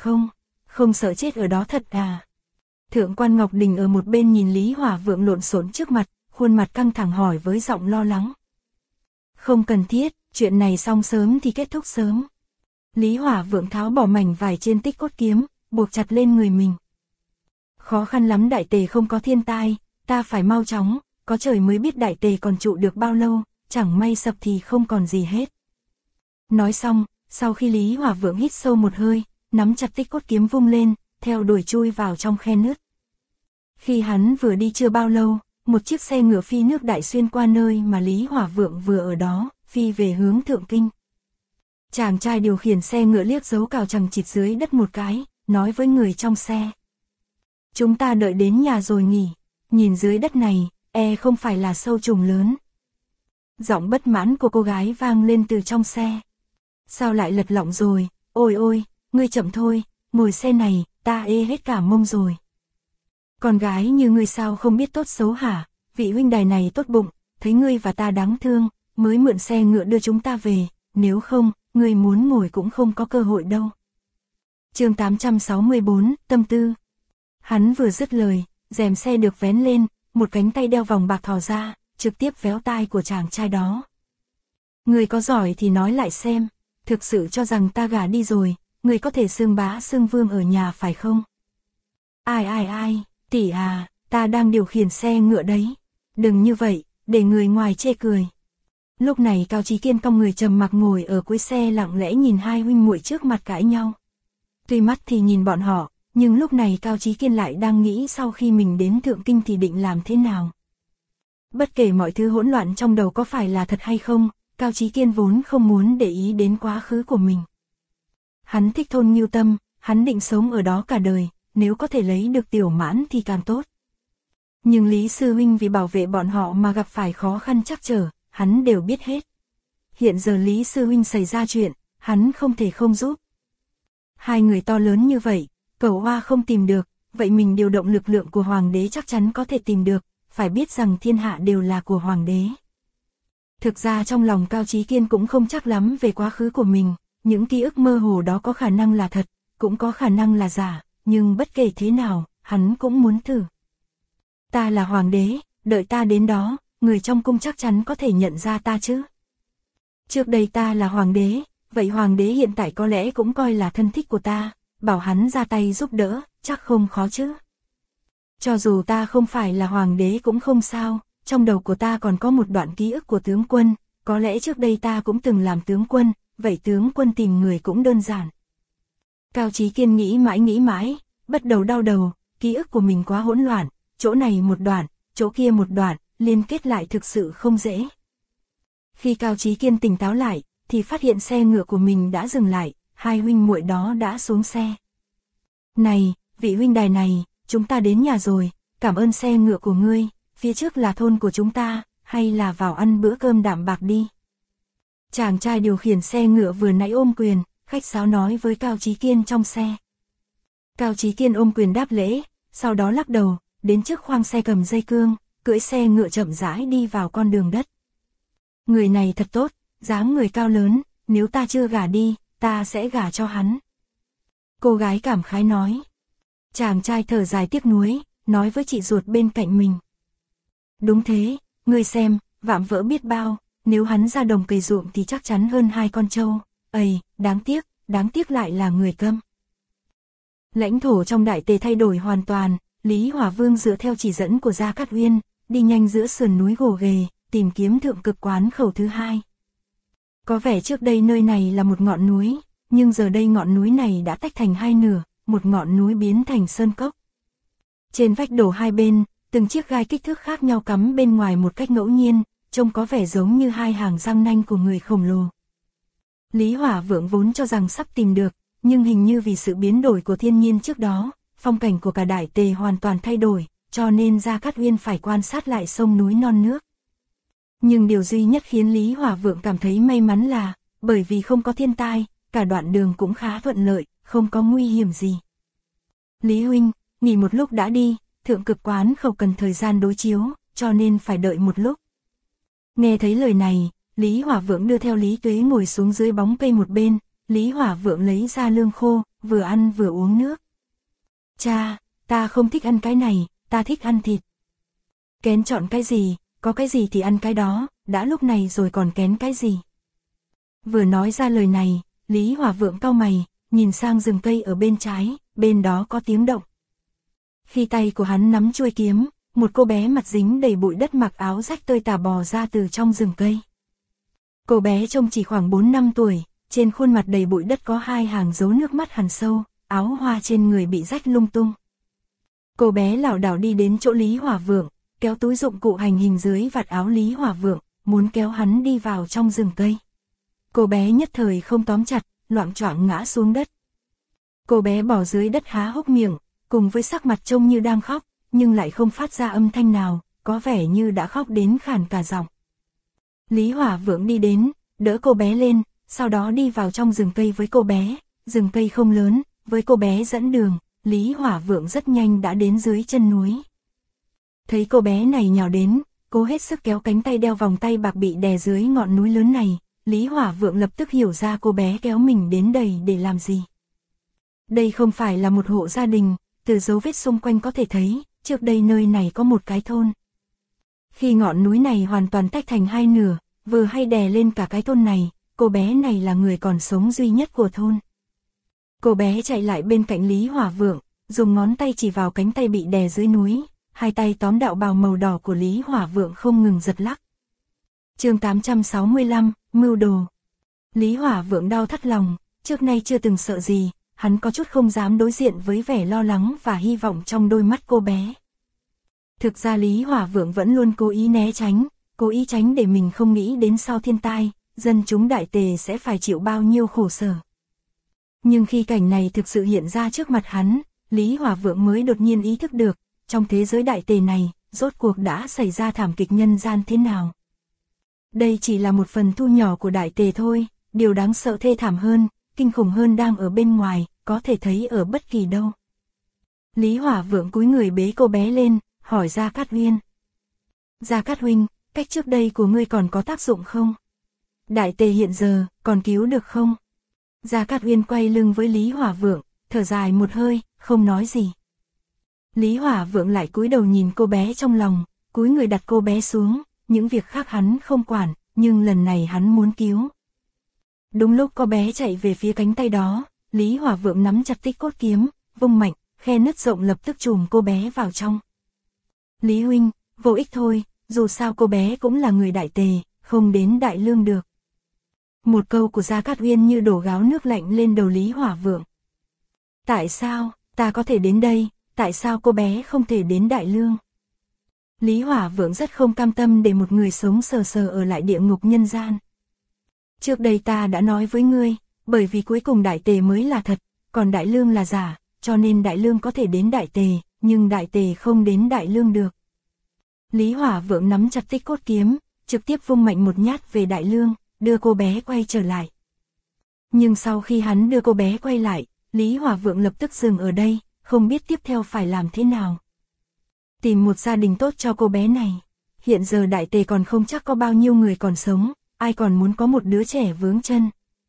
không? Không sợ chết ở đó thật à? Thượng quan Ngọc Đình ở một bên nhìn Lý Hỏa Vượng lộn xộn trước mặt, khuôn mặt căng thẳng hỏi với giọng lo lắng. Không cần thiết, chuyện này xong sớm thì kết thúc sớm. Lý Hỏa Vượng tháo bỏ mảnh vải trên tích cốt kiếm, buộc chặt lên người mình. Khó khăn lắm đại tề không có thiên tai, ta phải mau chóng, có trời mới biết đại tề còn trụ được bao lâu, chẳng may sập thì không còn gì hết. Nói xong, sau khi Lý Hỏa Vượng hít sâu một hơi, nắm chặt tích cốt kiếm vung lên, theo đuổi chui vào trong khe nứt. Khi hắn vừa đi chưa bao lâu, một chiếc xe ngựa phi nước đại xuyên qua nơi mà Lý Hỏa Vượng vừa ở đó, phi về hướng Thượng Kinh. Chàng trai điều khiển xe ngựa liếc dấu cào chằng chịt dưới đất một cái, nói với người trong xe. Chúng ta đợi đến nhà rồi nghỉ, nhìn dưới đất này, không phải là sâu trùng lớn. Giọng bất mãn của cô gái vang lên từ trong xe. Sao lại lật lọng rồi, ôi ôi, ngươi chậm thôi, ngồi xe này, ta ê hết cả mông rồi. Con gái như ngươi sao không biết tốt xấu hả, vị huynh đài này tốt bụng, thấy ngươi và ta đáng thương, mới mượn xe ngựa đưa chúng ta về, nếu không, ngươi muốn ngồi cũng không có cơ hội đâu. Chương 864, tâm tư. Hắn vừa dứt lời, rèm xe được vén lên, một cánh tay đeo vòng bạc thò ra, trực tiếp véo tai của chàng trai đó. Ngươi có giỏi thì nói lại xem, thực sự cho rằng ta gả đi rồi, ngươi có thể xưng bá xưng vương ở nhà phải không? Ai, tỷ à, ta đang điều khiển xe ngựa đấy. Đừng như vậy, để người ngoài chê cười. Lúc này Cao Chí Kiên cong người trầm mặc ngồi ở cuối xe lặng lẽ nhìn hai huynh muội trước mặt cãi nhau. Tuy mắt thì nhìn bọn họ, nhưng lúc này Cao Chí Kiên lại đang nghĩ sau khi mình đến Thượng Kinh thì định làm thế nào. Bất kể mọi thứ hỗn loạn trong đầu có phải là thật hay không, Cao Chí Kiên vốn không muốn để ý đến quá khứ của mình. Hắn thích thôn Ngưu Tâm, hắn định sống ở đó cả đời, nếu có thể lấy được tiểu mãn thì càng tốt. Nhưng Lý Sư Huynh vì bảo vệ bọn họ mà gặp phải khó khăn trắc trở, hắn đều biết hết. Hiện giờ Lý Sư Huynh xảy ra chuyện, hắn không thể không giúp. Hai người to lớn như vậy, Cẩu Hoa không tìm được, vậy mình điều động lực lượng của Hoàng đế chắc chắn có thể tìm được, phải biết rằng thiên hạ đều là của Hoàng đế. Thực ra trong lòng Cao Chí Kiên cũng không chắc lắm về quá khứ của mình, những ký ức mơ hồ đó có khả năng là thật, cũng có khả năng là giả, nhưng bất kể thế nào, hắn cũng muốn thử. Ta là Hoàng đế, đợi ta đến đó, người trong cung chắc chắn có thể nhận ra ta chứ. Trước đây ta là Hoàng đế, vậy Hoàng đế hiện tại có lẽ cũng coi là thân thích của ta, bảo hắn ra tay giúp đỡ, chắc không khó chứ. Cho dù ta không phải là Hoàng đế cũng không sao, trong đầu của ta còn có một đoạn ký ức của tướng quân, có lẽ trước đây ta cũng từng làm tướng quân, vậy tướng quân tìm người cũng đơn giản. Cao Chí Kiên nghĩ mãi, bắt đầu đau đầu, ký ức của mình quá hỗn loạn, chỗ này một đoạn, chỗ kia một đoạn, liên kết lại thực sự không dễ. Khi Cao Chí Kiên tỉnh táo lại, thì phát hiện xe ngựa của mình đã dừng lại, hai huynh muội đó đã xuống xe. Này, vị huynh đài này, chúng ta đến nhà rồi, cảm ơn xe ngựa của ngươi, phía trước là thôn của chúng ta, hay là vào ăn bữa cơm đạm bạc đi. Chàng trai điều khiển xe ngựa vừa nãy ôm quyền, khách sáo nói với Cao Chí Kiên trong xe. Cao Chí Kiên ôm quyền đáp lễ, sau đó lắc đầu, đến trước khoang xe cầm dây cương, cưỡi xe ngựa chậm rãi đi vào con đường đất. Người này thật tốt, dáng người cao lớn, nếu ta chưa gả đi, ta sẽ gả cho hắn. Cô gái cảm khái nói. Chàng trai thở dài tiếc nuối, nói với chị ruột bên cạnh mình. Đúng thế, ngươi xem, vạm vỡ biết bao, nếu hắn ra đồng cày ruộng thì chắc chắn hơn hai con trâu. Ây, đáng tiếc lại là người câm. Lãnh thổ trong Đại Tề thay đổi hoàn toàn, Lý Hỏa Vương dựa theo chỉ dẫn của Gia Cát Uyên, đi nhanh giữa sườn núi gồ ghề, tìm kiếm thượng cực quán khẩu thứ hai. Có vẻ trước đây nơi này là một ngọn núi, nhưng giờ đây ngọn núi này đã tách thành hai nửa, một ngọn núi biến thành sơn cốc. Trên vách đổ hai bên, từng chiếc gai kích thước khác nhau cắm bên ngoài một cách ngẫu nhiên, trông có vẻ giống như hai hàng răng nanh của người khổng lồ. Lý Hỏa Vượng vốn cho rằng sắp tìm được, nhưng hình như vì sự biến đổi của thiên nhiên trước đó, phong cảnh của cả Đại Tề hoàn toàn thay đổi, cho nên Gia Cát Uyên phải quan sát lại sông núi non nước. Nhưng điều duy nhất khiến Lý Hỏa Vượng cảm thấy may mắn là, bởi vì không có thiên tai, cả đoạn đường cũng khá thuận lợi, không có nguy hiểm gì. Lý huynh, nghỉ một lúc đã đi, thượng cực quán khẩu cần thời gian đối chiếu, cho nên phải đợi một lúc. Nghe thấy lời này, Lý Hỏa Vượng đưa theo Lý Tuế ngồi xuống dưới bóng cây một bên, Lý Hỏa Vượng lấy ra lương khô, vừa ăn vừa uống nước. Cha, ta không thích ăn cái này, ta thích ăn thịt. Kén chọn cái gì, có cái gì thì ăn cái đó, đã lúc này rồi còn kén cái gì. Vừa nói ra lời này, Lý Hỏa Vượng cau mày, nhìn sang rừng cây ở bên trái, bên đó có tiếng động. Khi tay của hắn nắm chuôi kiếm, một cô bé mặt dính đầy bụi đất mặc áo rách tơi tả bò ra từ trong rừng cây. Cô bé trông chỉ khoảng 4 năm tuổi, trên khuôn mặt đầy bụi đất có 2 hàng dấu nước mắt hằn sâu, áo hoa trên người bị rách lung tung. Cô bé lảo đảo đi đến chỗ Lý Hỏa Vượng, kéo túi dụng cụ hành hình dưới vạt áo Lý Hỏa Vượng, muốn kéo hắn đi vào trong rừng cây. Cô bé nhất thời không tóm chặt, loạng choạng ngã xuống đất. Cô bé bỏ dưới đất há hốc miệng, cùng với sắc mặt trông như đang khóc, nhưng lại không phát ra âm thanh nào, có vẻ như đã khóc đến khàn cả giọng. Lý Hỏa Vượng đi đến, đỡ cô bé lên, sau đó đi vào trong rừng cây với cô bé. Rừng cây không lớn, với cô bé dẫn đường, Lý Hỏa Vượng rất nhanh đã đến dưới chân núi. Thấy cô bé này nhào đến, cố hết sức kéo cánh tay đeo vòng tay bạc bị đè dưới ngọn núi lớn này, Lý Hỏa Vượng lập tức hiểu ra cô bé kéo mình đến đây để làm gì. Đây không phải là một hộ gia đình, từ dấu vết xung quanh có thể thấy, trước đây nơi này có một cái thôn. Khi ngọn núi này hoàn toàn tách thành hai nửa, vừa hay đè lên cả cái thôn này, cô bé này là người còn sống duy nhất của thôn. Cô bé chạy lại bên cạnh Lý Hỏa Vượng, dùng ngón tay chỉ vào cánh tay bị đè dưới núi, hai tay tóm đạo bào màu đỏ của Lý Hỏa Vượng không ngừng giật lắc. Chương 865, mưu đồ. Lý Hỏa Vượng đau thắt lòng, trước nay chưa từng sợ gì, hắn có chút không dám đối diện với vẻ lo lắng và hy vọng trong đôi mắt cô bé. Thực ra Lý Hỏa Vượng vẫn luôn cố ý né tránh, cố ý tránh để mình không nghĩ đến sau thiên tai, dân chúng Đại Tề sẽ phải chịu bao nhiêu khổ sở. Nhưng khi cảnh này thực sự hiện ra trước mặt hắn, Lý Hỏa Vượng mới đột nhiên ý thức được, trong thế giới Đại Tề này, rốt cuộc đã xảy ra thảm kịch nhân gian thế nào. Đây chỉ là một phần thu nhỏ của Đại Tề thôi, điều đáng sợ thê thảm hơn, kinh khủng hơn đang ở bên ngoài, có thể thấy ở bất kỳ đâu. Lý Hỏa Vượng cúi người bế cô bé lên, hỏi Gia Cát Uyên. Gia Cát huynh, cách trước đây của ngươi còn có tác dụng không? Đại Tề hiện giờ, còn cứu được không? Gia Cát Uyên quay lưng với Lý Hỏa Vượng, thở dài một hơi, không nói gì. Lý Hỏa Vượng lại cúi đầu nhìn cô bé trong lòng, cúi người đặt cô bé xuống, những việc khác hắn không quản, nhưng lần này hắn muốn cứu. Đúng lúc cô bé chạy về phía cánh tay đó, Lý Hỏa Vượng nắm chặt tích cốt kiếm, vung mạnh, khe nứt rộng lập tức chùm cô bé vào trong. Lý huynh, vô ích thôi, dù sao cô bé cũng là người Đại Tề, không đến Đại Lương được. Một câu của Gia Cát Uyên như đổ gáo nước lạnh lên đầu Lý Hỏa Vượng. Tại sao, ta có thể đến đây, tại sao cô bé không thể đến Đại Lương? Lý Hỏa Vượng rất không cam tâm để một người sống sờ sờ ở lại địa ngục nhân gian. Trước đây ta đã nói với ngươi, bởi vì cuối cùng Đại Tề mới là thật, còn Đại Lương là giả, cho nên Đại Lương có thể đến Đại Tề, nhưng Đại Tề không đến Đại Lương được. Lý Hỏa Vượng nắm chặt tích cốt kiếm, trực tiếp vung mạnh một nhát về Đại Lương, đưa cô bé quay trở lại. Nhưng sau khi hắn đưa cô bé quay lại, Lý Hỏa Vượng lập tức dừng ở đây, không biết tiếp theo phải làm thế nào. Tìm một gia đình tốt cho cô bé này. Hiện giờ Đại Tề còn không chắc có bao nhiêu người còn sống, ai còn muốn có một đứa trẻ vướng chân.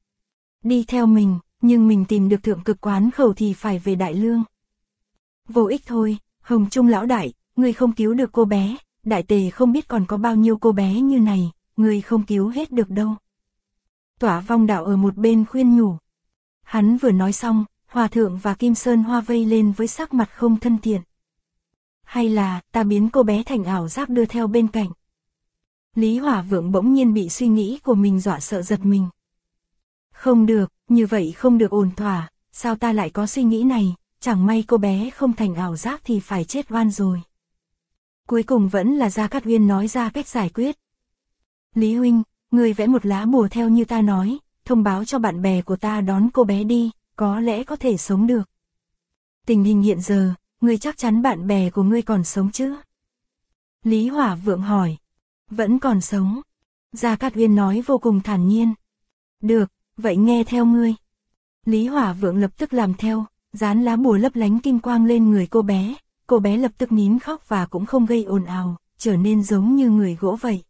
Đi theo mình, nhưng mình tìm được thượng cực quán khẩu thì phải về Đại Lương. Vô ích thôi, Hồng Trung lão đại, ngươi không cứu được cô bé, Đại Tề không biết còn có bao nhiêu cô bé như này, ngươi không cứu hết được đâu. Tỏa Vong Đạo ở một bên khuyên nhủ. Hắn vừa nói xong, Hòa Thượng và Kim Sơn Hoa vây lên với sắc mặt không thân thiện. Hay là, ta biến cô bé thành ảo giác đưa theo bên cạnh. Lý Hỏa Vượng bỗng nhiên bị suy nghĩ của mình dọa sợ giật mình. Không được, như vậy không được ổn thỏa, sao ta lại có suy nghĩ này, chẳng may cô bé không thành ảo giác thì phải chết oan rồi. Cuối cùng vẫn là Gia Cát Uyên nói ra cách giải quyết. Lý huynh, người vẽ một lá bùa theo như ta nói, thông báo cho bạn bè của ta đón cô bé đi, có lẽ có thể sống được. Tình hình hiện giờ, ngươi chắc chắn bạn bè của ngươi còn sống chứ? Lý Hỏa Vượng hỏi. Vẫn còn sống. Gia Cát Uyên nói vô cùng thản nhiên. Được, vậy nghe theo ngươi. Lý Hỏa Vượng lập tức làm theo, dán lá bùa lấp lánh kim quang lên người cô bé lập tức nín khóc và cũng không gây ồn ào, trở nên giống như người gỗ vậy.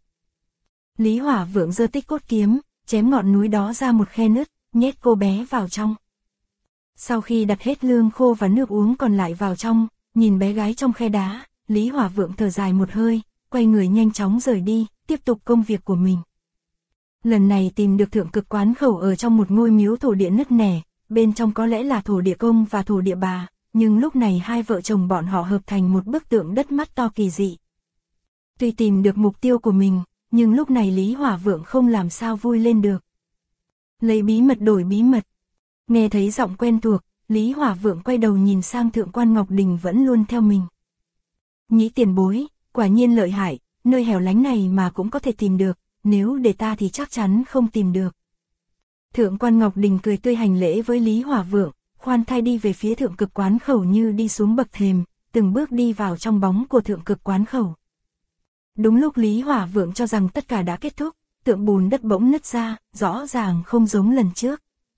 Lý Hỏa Vượng giơ tích cốt kiếm, chém ngọn núi đó ra một khe nứt, nhét cô bé vào trong. Sau khi đặt hết lương khô và nước uống còn lại vào trong, nhìn bé gái trong khe đá, Lý Hỏa Vượng thở dài một hơi, quay người nhanh chóng rời đi, tiếp tục công việc của mình. Lần này tìm được thượng cực quán khẩu ở trong một ngôi miếu thổ địa nứt nẻ, bên trong có lẽ là thổ địa công và thổ địa bà, nhưng lúc này hai vợ chồng bọn họ hợp thành một bức tượng đất mắt to kỳ dị. Tuy tìm được mục tiêu của mình, nhưng lúc này Lý Hỏa Vượng không làm sao vui lên được. Lấy bí mật đổi bí mật. Nghe thấy giọng quen thuộc, Lý Hỏa Vượng quay đầu nhìn sang Thượng quan Ngọc Đình vẫn luôn theo mình. Nhĩ tiền bối, quả nhiên lợi hại, nơi hẻo lánh này mà cũng có thể tìm được, nếu để ta thì chắc chắn không tìm được. Thượng quan Ngọc Đình cười tươi hành lễ với Lý Hỏa Vượng, khoan thai đi về phía thượng cực quán khẩu như đi xuống bậc thềm, từng bước đi vào trong bóng của thượng cực quán khẩu. Đúng lúc Lý Hỏa Vượng cho rằng tất cả đã kết thúc, tượng bùn đất bỗng nứt ra, rõ ràng không giống lần trước.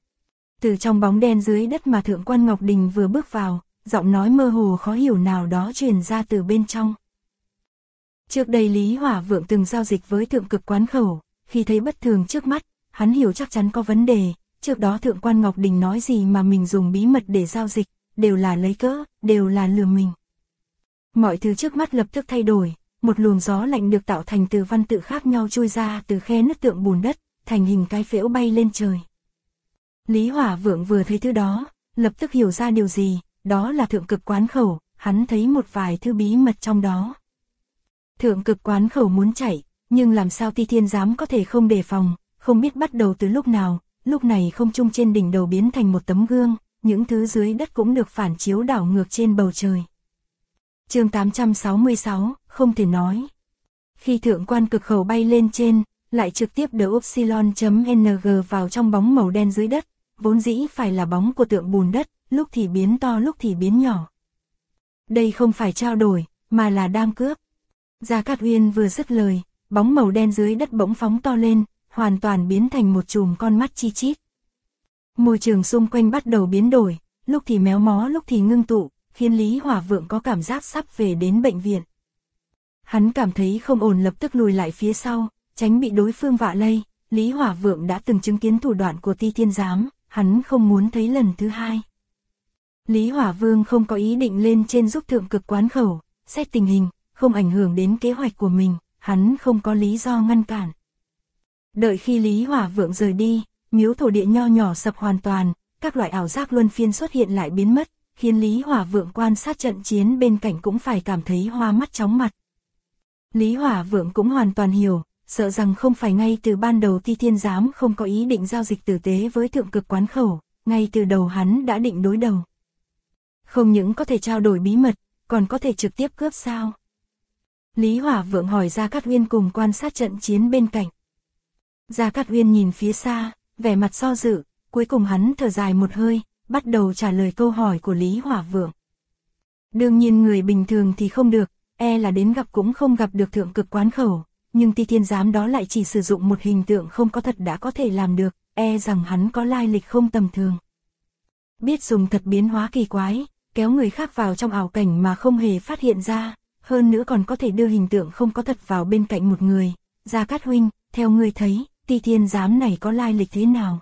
Từ trong bóng đen dưới đất mà Thượng quan Ngọc Đình vừa bước vào, giọng nói mơ hồ khó hiểu nào đó truyền ra từ bên trong. Trước đây Lý Hỏa Vượng từng giao dịch với thượng cực quán khẩu, khi thấy bất thường trước mắt, hắn hiểu chắc chắn có vấn đề, trước đó Thượng quan Ngọc Đình nói gì mà mình dùng bí mật để giao dịch, đều là lấy cớ, đều là lừa mình. Mọi thứ trước mắt lập tức thay đổi, một luồng gió lạnh được tạo thành từ văn tự khác nhau chui ra từ khe nứt tượng bùn đất, thành hình cái phễu bay lên trời. Lý Hỏa Vượng vừa thấy thứ đó, lập tức hiểu ra điều gì, đó là thượng cực quán khẩu, hắn thấy một vài thứ bí mật trong đó. Thượng cực quán khẩu muốn chạy, nhưng làm sao Ti Thiên Giám có thể không đề phòng, không biết bắt đầu từ lúc nào, lúc này không trung trên đỉnh đầu biến thành một tấm gương, những thứ dưới đất cũng được phản chiếu đảo ngược trên bầu trời. Chương 866, không thể nói. Khi thượng quan cực khẩu bay lên trên, lại trực tiếp đỡ Upsilon.ng vào trong bóng màu đen dưới đất, vốn dĩ phải là bóng của tượng bùn đất, lúc thì biến to lúc thì biến nhỏ. Đây không phải trao đổi, mà là đang cướp. Gia Cát Uyên vừa dứt lời, bóng màu đen dưới đất bỗng phóng to lên, hoàn toàn biến thành một chùm con mắt chi chít. Môi trường xung quanh bắt đầu biến đổi, lúc thì méo mó lúc thì ngưng tụ, khiến Lý Hỏa Vượng có cảm giác sắp về đến bệnh viện. Hắn cảm thấy không ổn lập tức lùi lại phía sau, tránh bị đối phương vạ lây. Lý Hỏa Vượng đã từng chứng kiến thủ đoạn của Ti Thiên Giám, hắn không muốn thấy lần thứ hai. Lý Hỏa Vương không có ý định lên trên giúp thượng cực quán khẩu, xét tình hình, không ảnh hưởng đến kế hoạch của mình, hắn không có lý do ngăn cản. Đợi khi Lý Hỏa Vượng rời đi, miếu thổ địa nho nhỏ sập hoàn toàn, các loại ảo giác luân phiên xuất hiện lại biến mất, khiến Lý Hỏa Vượng quan sát trận chiến bên cạnh cũng phải cảm thấy hoa mắt chóng mặt. Lý Hỏa Vượng cũng hoàn toàn hiểu, sợ rằng không phải ngay từ ban đầu Ti Thiên Giám không có ý định giao dịch tử tế với thượng cực quán khẩu, ngay từ đầu hắn đã định đối đầu. Không những có thể trao đổi bí mật, còn có thể trực tiếp cướp sao? Lý Hỏa Vượng hỏi Gia Cát Uyên cùng quan sát trận chiến bên cạnh. Gia Cát Uyên nhìn phía xa, vẻ mặt do dự, cuối cùng hắn thở dài một hơi, bắt đầu trả lời câu hỏi của Lý Hỏa Vượng. Đương nhiên người bình thường thì không được, e là đến gặp cũng không gặp được thượng cực quán khẩu, nhưng Ti Thiên Giám đó lại chỉ sử dụng một hình tượng không có thật đã có thể làm được, e rằng hắn có lai lịch không tầm thường. Biết dùng thật biến hóa kỳ quái, kéo người khác vào trong ảo cảnh mà không hề phát hiện ra, hơn nữa còn có thể đưa hình tượng không có thật vào bên cạnh một người. Gia Cát huynh, theo ngươi thấy, Ti Thiên Giám này có lai lịch thế nào?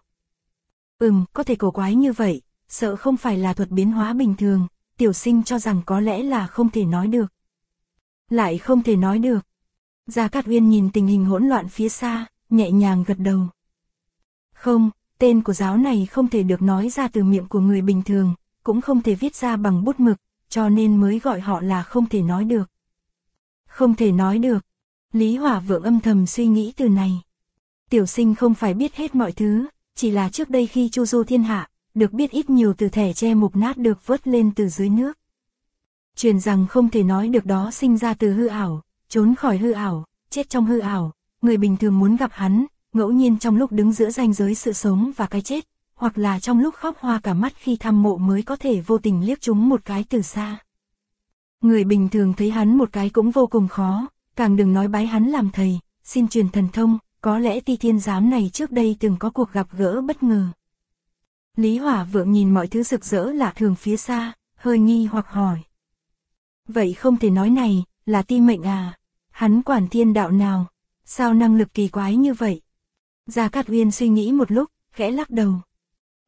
Có thể cổ quái như vậy, sợ không phải là thuật biến hóa bình thường, tiểu sinh cho rằng có lẽ là không thể nói được. Lại không thể nói được. Gia Cát Uyên nhìn tình hình hỗn loạn phía xa, nhẹ nhàng gật đầu. Không, tên của giáo này không thể được nói ra từ miệng của người bình thường, cũng không thể viết ra bằng bút mực, cho nên mới gọi họ là không thể nói được. Không thể nói được. Lý Hỏa Vượng âm thầm suy nghĩ từ này. Tiểu sinh không phải biết hết mọi thứ, chỉ là trước đây khi chu du thiên hạ, được biết ít nhiều từ thẻ tre mục nát được vớt lên từ dưới nước. Truyền rằng không thể nói được đó sinh ra từ hư ảo, trốn khỏi hư ảo, chết trong hư ảo, người bình thường muốn gặp hắn, ngẫu nhiên trong lúc đứng giữa ranh giới sự sống và cái chết, hoặc là trong lúc khóc hoa cả mắt khi thăm mộ mới có thể vô tình liếc chúng một cái từ xa. Người bình thường thấy hắn một cái cũng vô cùng khó, càng đừng nói bái hắn làm thầy, xin truyền thần thông, có lẽ Ti Thiên Giám này trước đây từng có cuộc gặp gỡ bất ngờ. Lý Hỏa Vượng nhìn mọi thứ rực rỡ lạ thường phía xa, hơi nghi hoặc hỏi. Vậy không thể nói này, là ti mệnh à? Hắn quản thiên đạo nào? Sao năng lực kỳ quái như vậy? Gia Cát Uyên suy nghĩ một lúc, khẽ lắc đầu.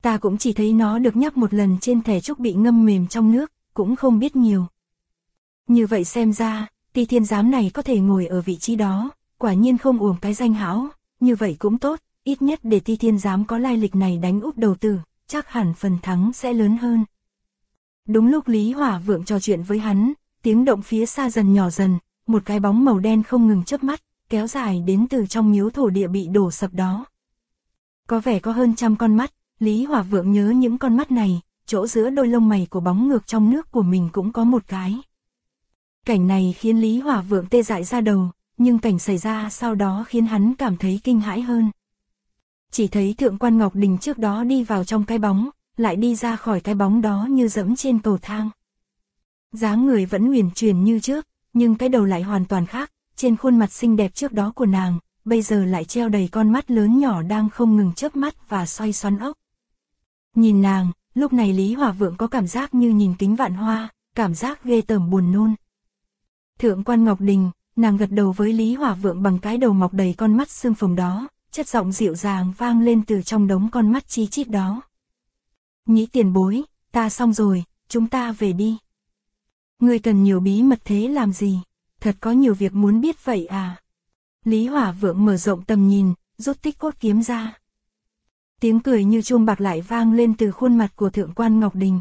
Ta cũng chỉ thấy nó được nhắc một lần trên thẻ trúc bị ngâm mềm trong nước, cũng không biết nhiều. Như vậy xem ra, Ti Thiên Giám này có thể ngồi ở vị trí đó, quả nhiên không uổng cái danh hão, như vậy cũng tốt, ít nhất để Ti Thiên Giám có lai lịch này đánh úp đầu tử, chắc hẳn phần thắng sẽ lớn hơn. Đúng lúc Lý Hỏa Vượng trò chuyện với hắn, tiếng động phía xa dần nhỏ dần, một cái bóng màu đen không ngừng chớp mắt, kéo dài đến từ trong miếu thổ địa bị đổ sập đó. Có vẻ có hơn 100 con mắt, Lý Hỏa Vượng nhớ những con mắt này, chỗ giữa đôi lông mày của bóng ngược trong nước của mình cũng có một cái. Cảnh này khiến Lý Hỏa Vượng tê dại ra đầu, nhưng cảnh xảy ra sau đó khiến hắn cảm thấy kinh hãi hơn. Chỉ thấy Thượng quan Ngọc Đình trước đó đi vào trong cái bóng, lại đi ra khỏi cái bóng đó như dẫm trên cầu thang. Dáng người vẫn uyển chuyển như trước, nhưng cái đầu lại hoàn toàn khác, trên khuôn mặt xinh đẹp trước đó của nàng, bây giờ lại treo đầy con mắt lớn nhỏ đang không ngừng chớp mắt và xoay xoắn ốc. Nhìn nàng, lúc này Lý Hỏa Vượng có cảm giác như nhìn kính vạn hoa, cảm giác ghê tởm buồn nôn. Thượng quan Ngọc Đình, nàng gật đầu với Lý Hỏa Vượng bằng cái đầu mọc đầy con mắt xương phồng đó, chất giọng dịu dàng vang lên từ trong đống con mắt chi chít đó. Nhĩ tiền bối, ta xong rồi, chúng ta về đi. Ngươi cần nhiều bí mật thế làm gì? Thật có nhiều việc muốn biết vậy à? Lý Hỏa Vượng mở rộng tầm nhìn, rút tích cốt kiếm ra. Tiếng cười như chuông bạc lại vang lên từ khuôn mặt của Thượng quan Ngọc Đình.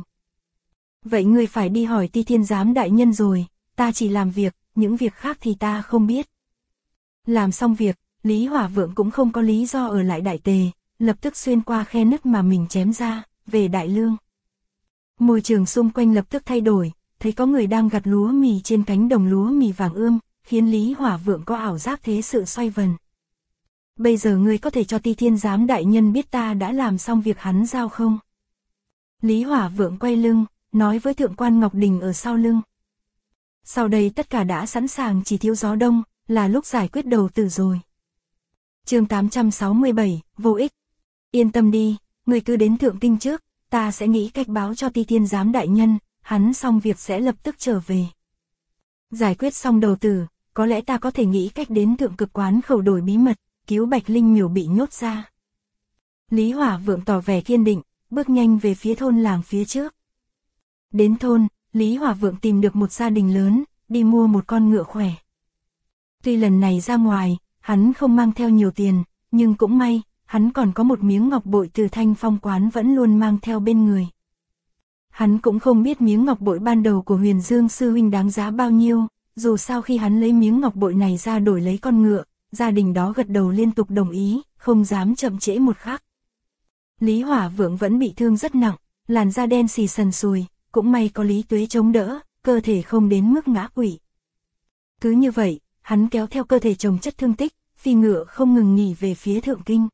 Vậy ngươi phải đi hỏi Ti Thiên Giám đại nhân rồi, ta chỉ làm việc, những việc khác thì ta không biết. Làm xong việc, Lý Hỏa Vượng cũng không có lý do ở lại Đại Tề, lập tức xuyên qua khe nứt mà mình chém ra, về Đại Lương. Môi trường xung quanh lập tức thay đổi, thấy có người đang gặt lúa mì trên cánh đồng lúa mì vàng ươm, khiến Lý Hỏa Vượng có ảo giác thế sự xoay vần. Bây giờ ngươi có thể cho Ti Thiên Giám đại nhân biết ta đã làm xong việc hắn giao không? Lý Hỏa Vượng quay lưng, nói với Thượng quan Ngọc Đình ở sau lưng. Sau đây tất cả đã sẵn sàng, chỉ thiếu gió đông, là lúc giải quyết đầu tử rồi. Chương 867, vô ích. Yên tâm đi, ngươi cứ đến Thượng Kinh trước, ta sẽ nghĩ cách báo cho Ti Thiên Giám đại nhân, hắn xong việc sẽ lập tức trở về. Giải quyết xong đầu tử, có lẽ ta có thể nghĩ cách đến Thượng Cực Quán khẩu đổi bí mật, cứu Bạch Linh Miểu bị nhốt ra. Lý Hỏa Vượng tỏ vẻ kiên định, bước nhanh về phía thôn làng phía trước. Đến thôn, Lý Hỏa Vượng tìm được một gia đình lớn, đi mua một con ngựa khỏe. Tuy lần này ra ngoài, hắn không mang theo nhiều tiền, nhưng cũng may, hắn còn có một miếng ngọc bội từ Thanh Phong quán vẫn luôn mang theo bên người. Hắn cũng không biết miếng ngọc bội ban đầu của Huyền Dương sư huynh đáng giá bao nhiêu, dù sao khi hắn lấy miếng ngọc bội này ra đổi lấy con ngựa, gia đình đó gật đầu liên tục đồng ý, không dám chậm trễ một khắc. Lý Hỏa Vượng vẫn bị thương rất nặng, làn da đen xì sần sùi, cũng may có Lý Tuế chống đỡ, cơ thể không đến mức ngã quỵ. Cứ như vậy, hắn kéo theo cơ thể chồng chất thương tích, phi ngựa không ngừng nghỉ về phía Thượng Kinh.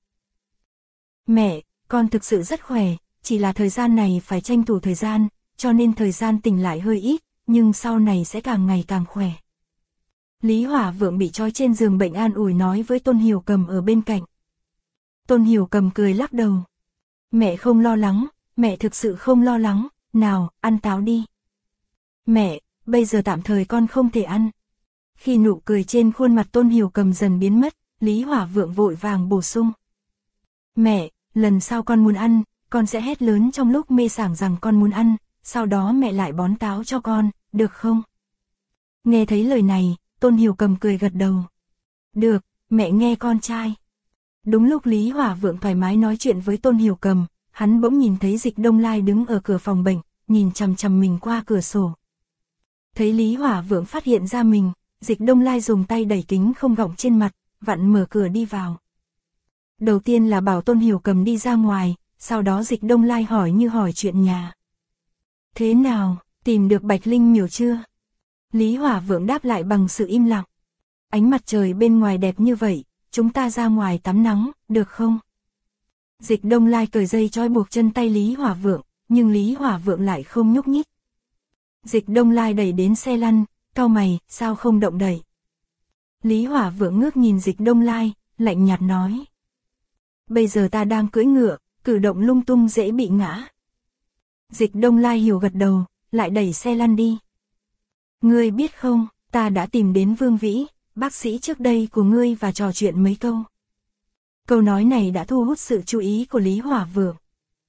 Mẹ, con thực sự rất khỏe, chỉ là thời gian này phải tranh thủ thời gian, cho nên thời gian tỉnh lại hơi ít, nhưng sau này sẽ càng ngày càng khỏe. Lý Hỏa Vượng bị trói trên giường bệnh an ủi nói với Tôn Hiểu Cầm ở bên cạnh. Tôn Hiểu Cầm cười lắc đầu. Mẹ không lo lắng, mẹ thực sự không lo lắng, nào, ăn táo đi. Mẹ, bây giờ tạm thời con không thể ăn. Khi nụ cười trên khuôn mặt Tôn Hiểu Cầm dần biến mất, Lý Hỏa Vượng vội vàng bổ sung. Mẹ, lần sau con muốn ăn, con sẽ hét lớn trong lúc mê sảng rằng con muốn ăn, sau đó mẹ lại bón táo cho con, được không? Nghe thấy lời này, Tôn Hiểu Cầm cười gật đầu. Được, mẹ nghe con trai. Đúng lúc Lý Hỏa Vượng thoải mái nói chuyện với Tôn Hiểu Cầm, hắn bỗng nhìn thấy Dịch Đông Lai đứng ở cửa phòng bệnh, nhìn chằm chằm mình qua cửa sổ. Thấy Lý Hỏa Vượng phát hiện ra mình, Dịch Đông Lai dùng tay đẩy kính không gọng trên mặt, vặn mở cửa đi vào. Đầu tiên là bảo Tôn Hiểu Cầm đi ra ngoài, sau đó Dịch Đông Lai hỏi như hỏi chuyện nhà. Thế nào, tìm được Bạch Linh Miểu chưa? Lý Hỏa Vượng đáp lại bằng sự im lặng. Ánh mặt trời bên ngoài đẹp như vậy, chúng ta ra ngoài tắm nắng, được không? Dịch Đông Lai cởi dây trói buộc chân tay Lý Hỏa Vượng, nhưng Lý Hỏa Vượng lại không nhúc nhích. Dịch Đông Lai đẩy đến xe lăn, cau mày, sao không động đẩy? Lý Hỏa Vượng ngước nhìn Dịch Đông Lai, lạnh nhạt nói. Bây giờ ta đang cưỡi ngựa, cử động lung tung dễ bị ngã. Dịch Đông Lai hiểu gật đầu, lại đẩy xe lăn đi. Ngươi biết không, ta đã tìm đến Vương Vĩ, bác sĩ trước đây của ngươi và trò chuyện mấy câu. Câu nói này đã thu hút sự chú ý của Lý Hỏa Vượng.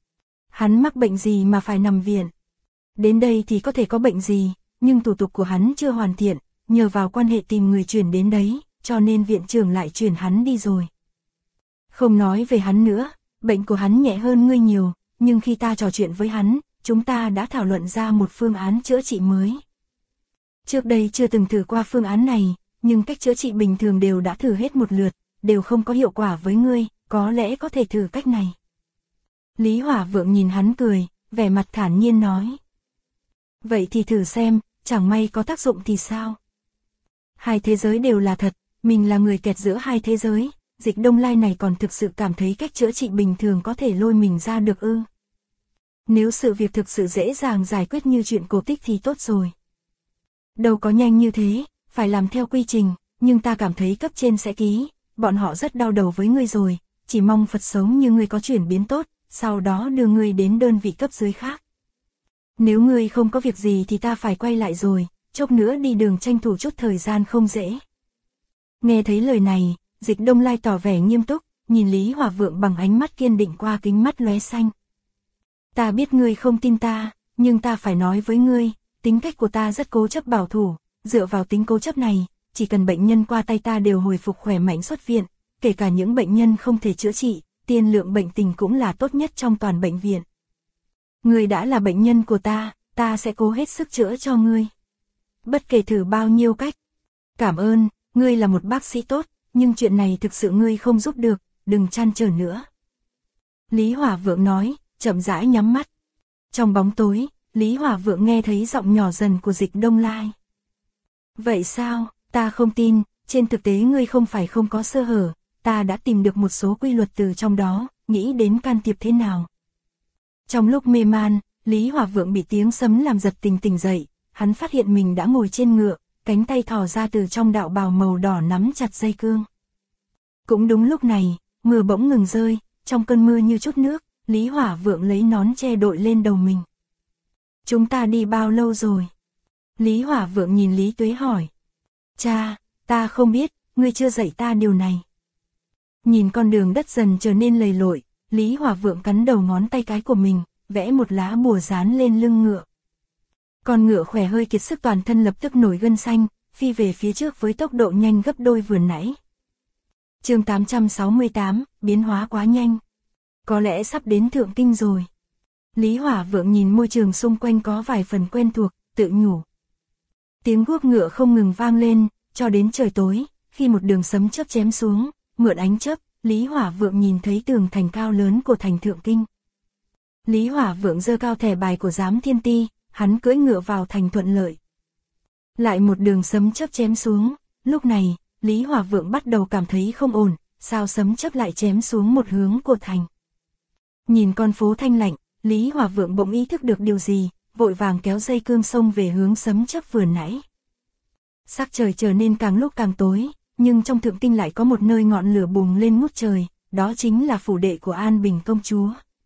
Hắn mắc bệnh gì mà phải nằm viện? Đến đây thì có thể có bệnh gì, nhưng thủ tục của hắn chưa hoàn thiện, nhờ vào quan hệ tìm người chuyển đến đấy, cho nên viện trưởng lại chuyển hắn đi rồi. Không nói về hắn nữa, bệnh của hắn nhẹ hơn ngươi nhiều, nhưng khi ta trò chuyện với hắn, chúng ta đã thảo luận ra một phương án chữa trị mới. Trước đây chưa từng thử qua phương án này, nhưng cách chữa trị bình thường đều đã thử hết một lượt, đều không có hiệu quả với ngươi, có lẽ có thể thử cách này. Lý Hỏa Vượng nhìn hắn cười, vẻ mặt thản nhiên nói. Vậy thì thử xem, chẳng may có tác dụng thì sao? Hai thế giới đều là thật, mình là người kẹt giữa hai thế giới, Dịch Đông Lai này còn thực sự cảm thấy cách chữa trị bình thường có thể lôi mình ra được ư? Nếu sự việc thực sự dễ dàng giải quyết như chuyện cổ tích thì tốt rồi. Đâu có nhanh như thế, phải làm theo quy trình, nhưng ta cảm thấy cấp trên sẽ ký, bọn họ rất đau đầu với ngươi rồi, chỉ mong Phật sống như ngươi có chuyển biến tốt, sau đó đưa ngươi đến đơn vị cấp dưới khác. Nếu ngươi không có việc gì thì ta phải quay lại rồi, chốc nữa đi đường tranh thủ chút thời gian không dễ. Nghe thấy lời này, Dịch Đông Lai tỏ vẻ nghiêm túc, nhìn Lý Hỏa Vượng bằng ánh mắt kiên định qua kính mắt lóe xanh. Ta biết ngươi không tin ta, nhưng ta phải nói với ngươi, tính cách của ta rất cố chấp bảo thủ, dựa vào tính cố chấp này, chỉ cần bệnh nhân qua tay ta đều hồi phục khỏe mạnh xuất viện, kể cả những bệnh nhân không thể chữa trị, tiên lượng bệnh tình cũng là tốt nhất trong toàn bệnh viện. Ngươi đã là bệnh nhân của ta sẽ cố hết sức chữa cho ngươi. Bất kể thử bao nhiêu cách. Cảm ơn, ngươi là một bác sĩ tốt, nhưng chuyện này thực sự ngươi không giúp được, đừng trăn trở nữa. Lý Hỏa Vượng nói, chậm rãi nhắm mắt. Trong bóng tối, Lý Hỏa Vượng nghe thấy giọng nhỏ dần của Dịch Đông Lai. Vậy sao, ta không tin, trên thực tế ngươi không phải không có sơ hở, ta đã tìm được một số quy luật từ trong đó, nghĩ đến can thiệp thế nào. Trong lúc mê man, Lý Hỏa Vượng bị tiếng sấm làm giật tỉnh dậy, hắn phát hiện mình đã ngồi trên ngựa, cánh tay thò ra từ trong đạo bào màu đỏ nắm chặt dây cương. Cũng đúng lúc này, mưa bỗng ngừng rơi, trong cơn mưa như chút nước, Lý Hỏa Vượng lấy nón che đội lên đầu mình. Chúng ta đi bao lâu rồi? Lý Hỏa Vượng nhìn Lý Tuế hỏi. Cha, ta không biết, ngươi chưa dạy ta điều này. Nhìn con đường đất dần trở nên lầy lội, Lý Hỏa Vượng cắn đầu ngón tay cái của mình, vẽ một lá bùa dán lên lưng ngựa. Con ngựa khỏe hơi kiệt sức toàn thân lập tức nổi gân xanh, phi về phía trước với tốc độ nhanh gấp đôi vừa nãy. Chương 868, biến hóa quá nhanh. Có lẽ sắp đến Thượng Kinh rồi. Lý Hỏa Vượng nhìn môi trường xung quanh có vài phần quen thuộc, tự nhủ. Tiếng guốc ngựa không ngừng vang lên, cho đến trời tối, khi một đường sấm chớp chém xuống, mượn ánh chớp, Lý Hỏa Vượng nhìn thấy tường thành cao lớn của thành Thượng Kinh. Lý Hỏa Vượng giơ cao thẻ bài của Giám Thiên Ti, hắn cưỡi ngựa vào thành thuận lợi. Lại một đường sấm chớp chém xuống, lúc này, Lý Hỏa Vượng bắt đầu cảm thấy không ổn, sao sấm chớp lại chém xuống một hướng của thành. Nhìn con phố thanh lạnh, Lý Hỏa Vượng bỗng ý thức được điều gì, vội vàng kéo dây cương xông về hướng sấm chớp vừa nãy. Sắc trời trở nên càng lúc càng tối, nhưng trong Thượng Kinh lại có một nơi ngọn lửa bùng lên ngút trời, đó chính là phủ đệ của An Bình công chúa.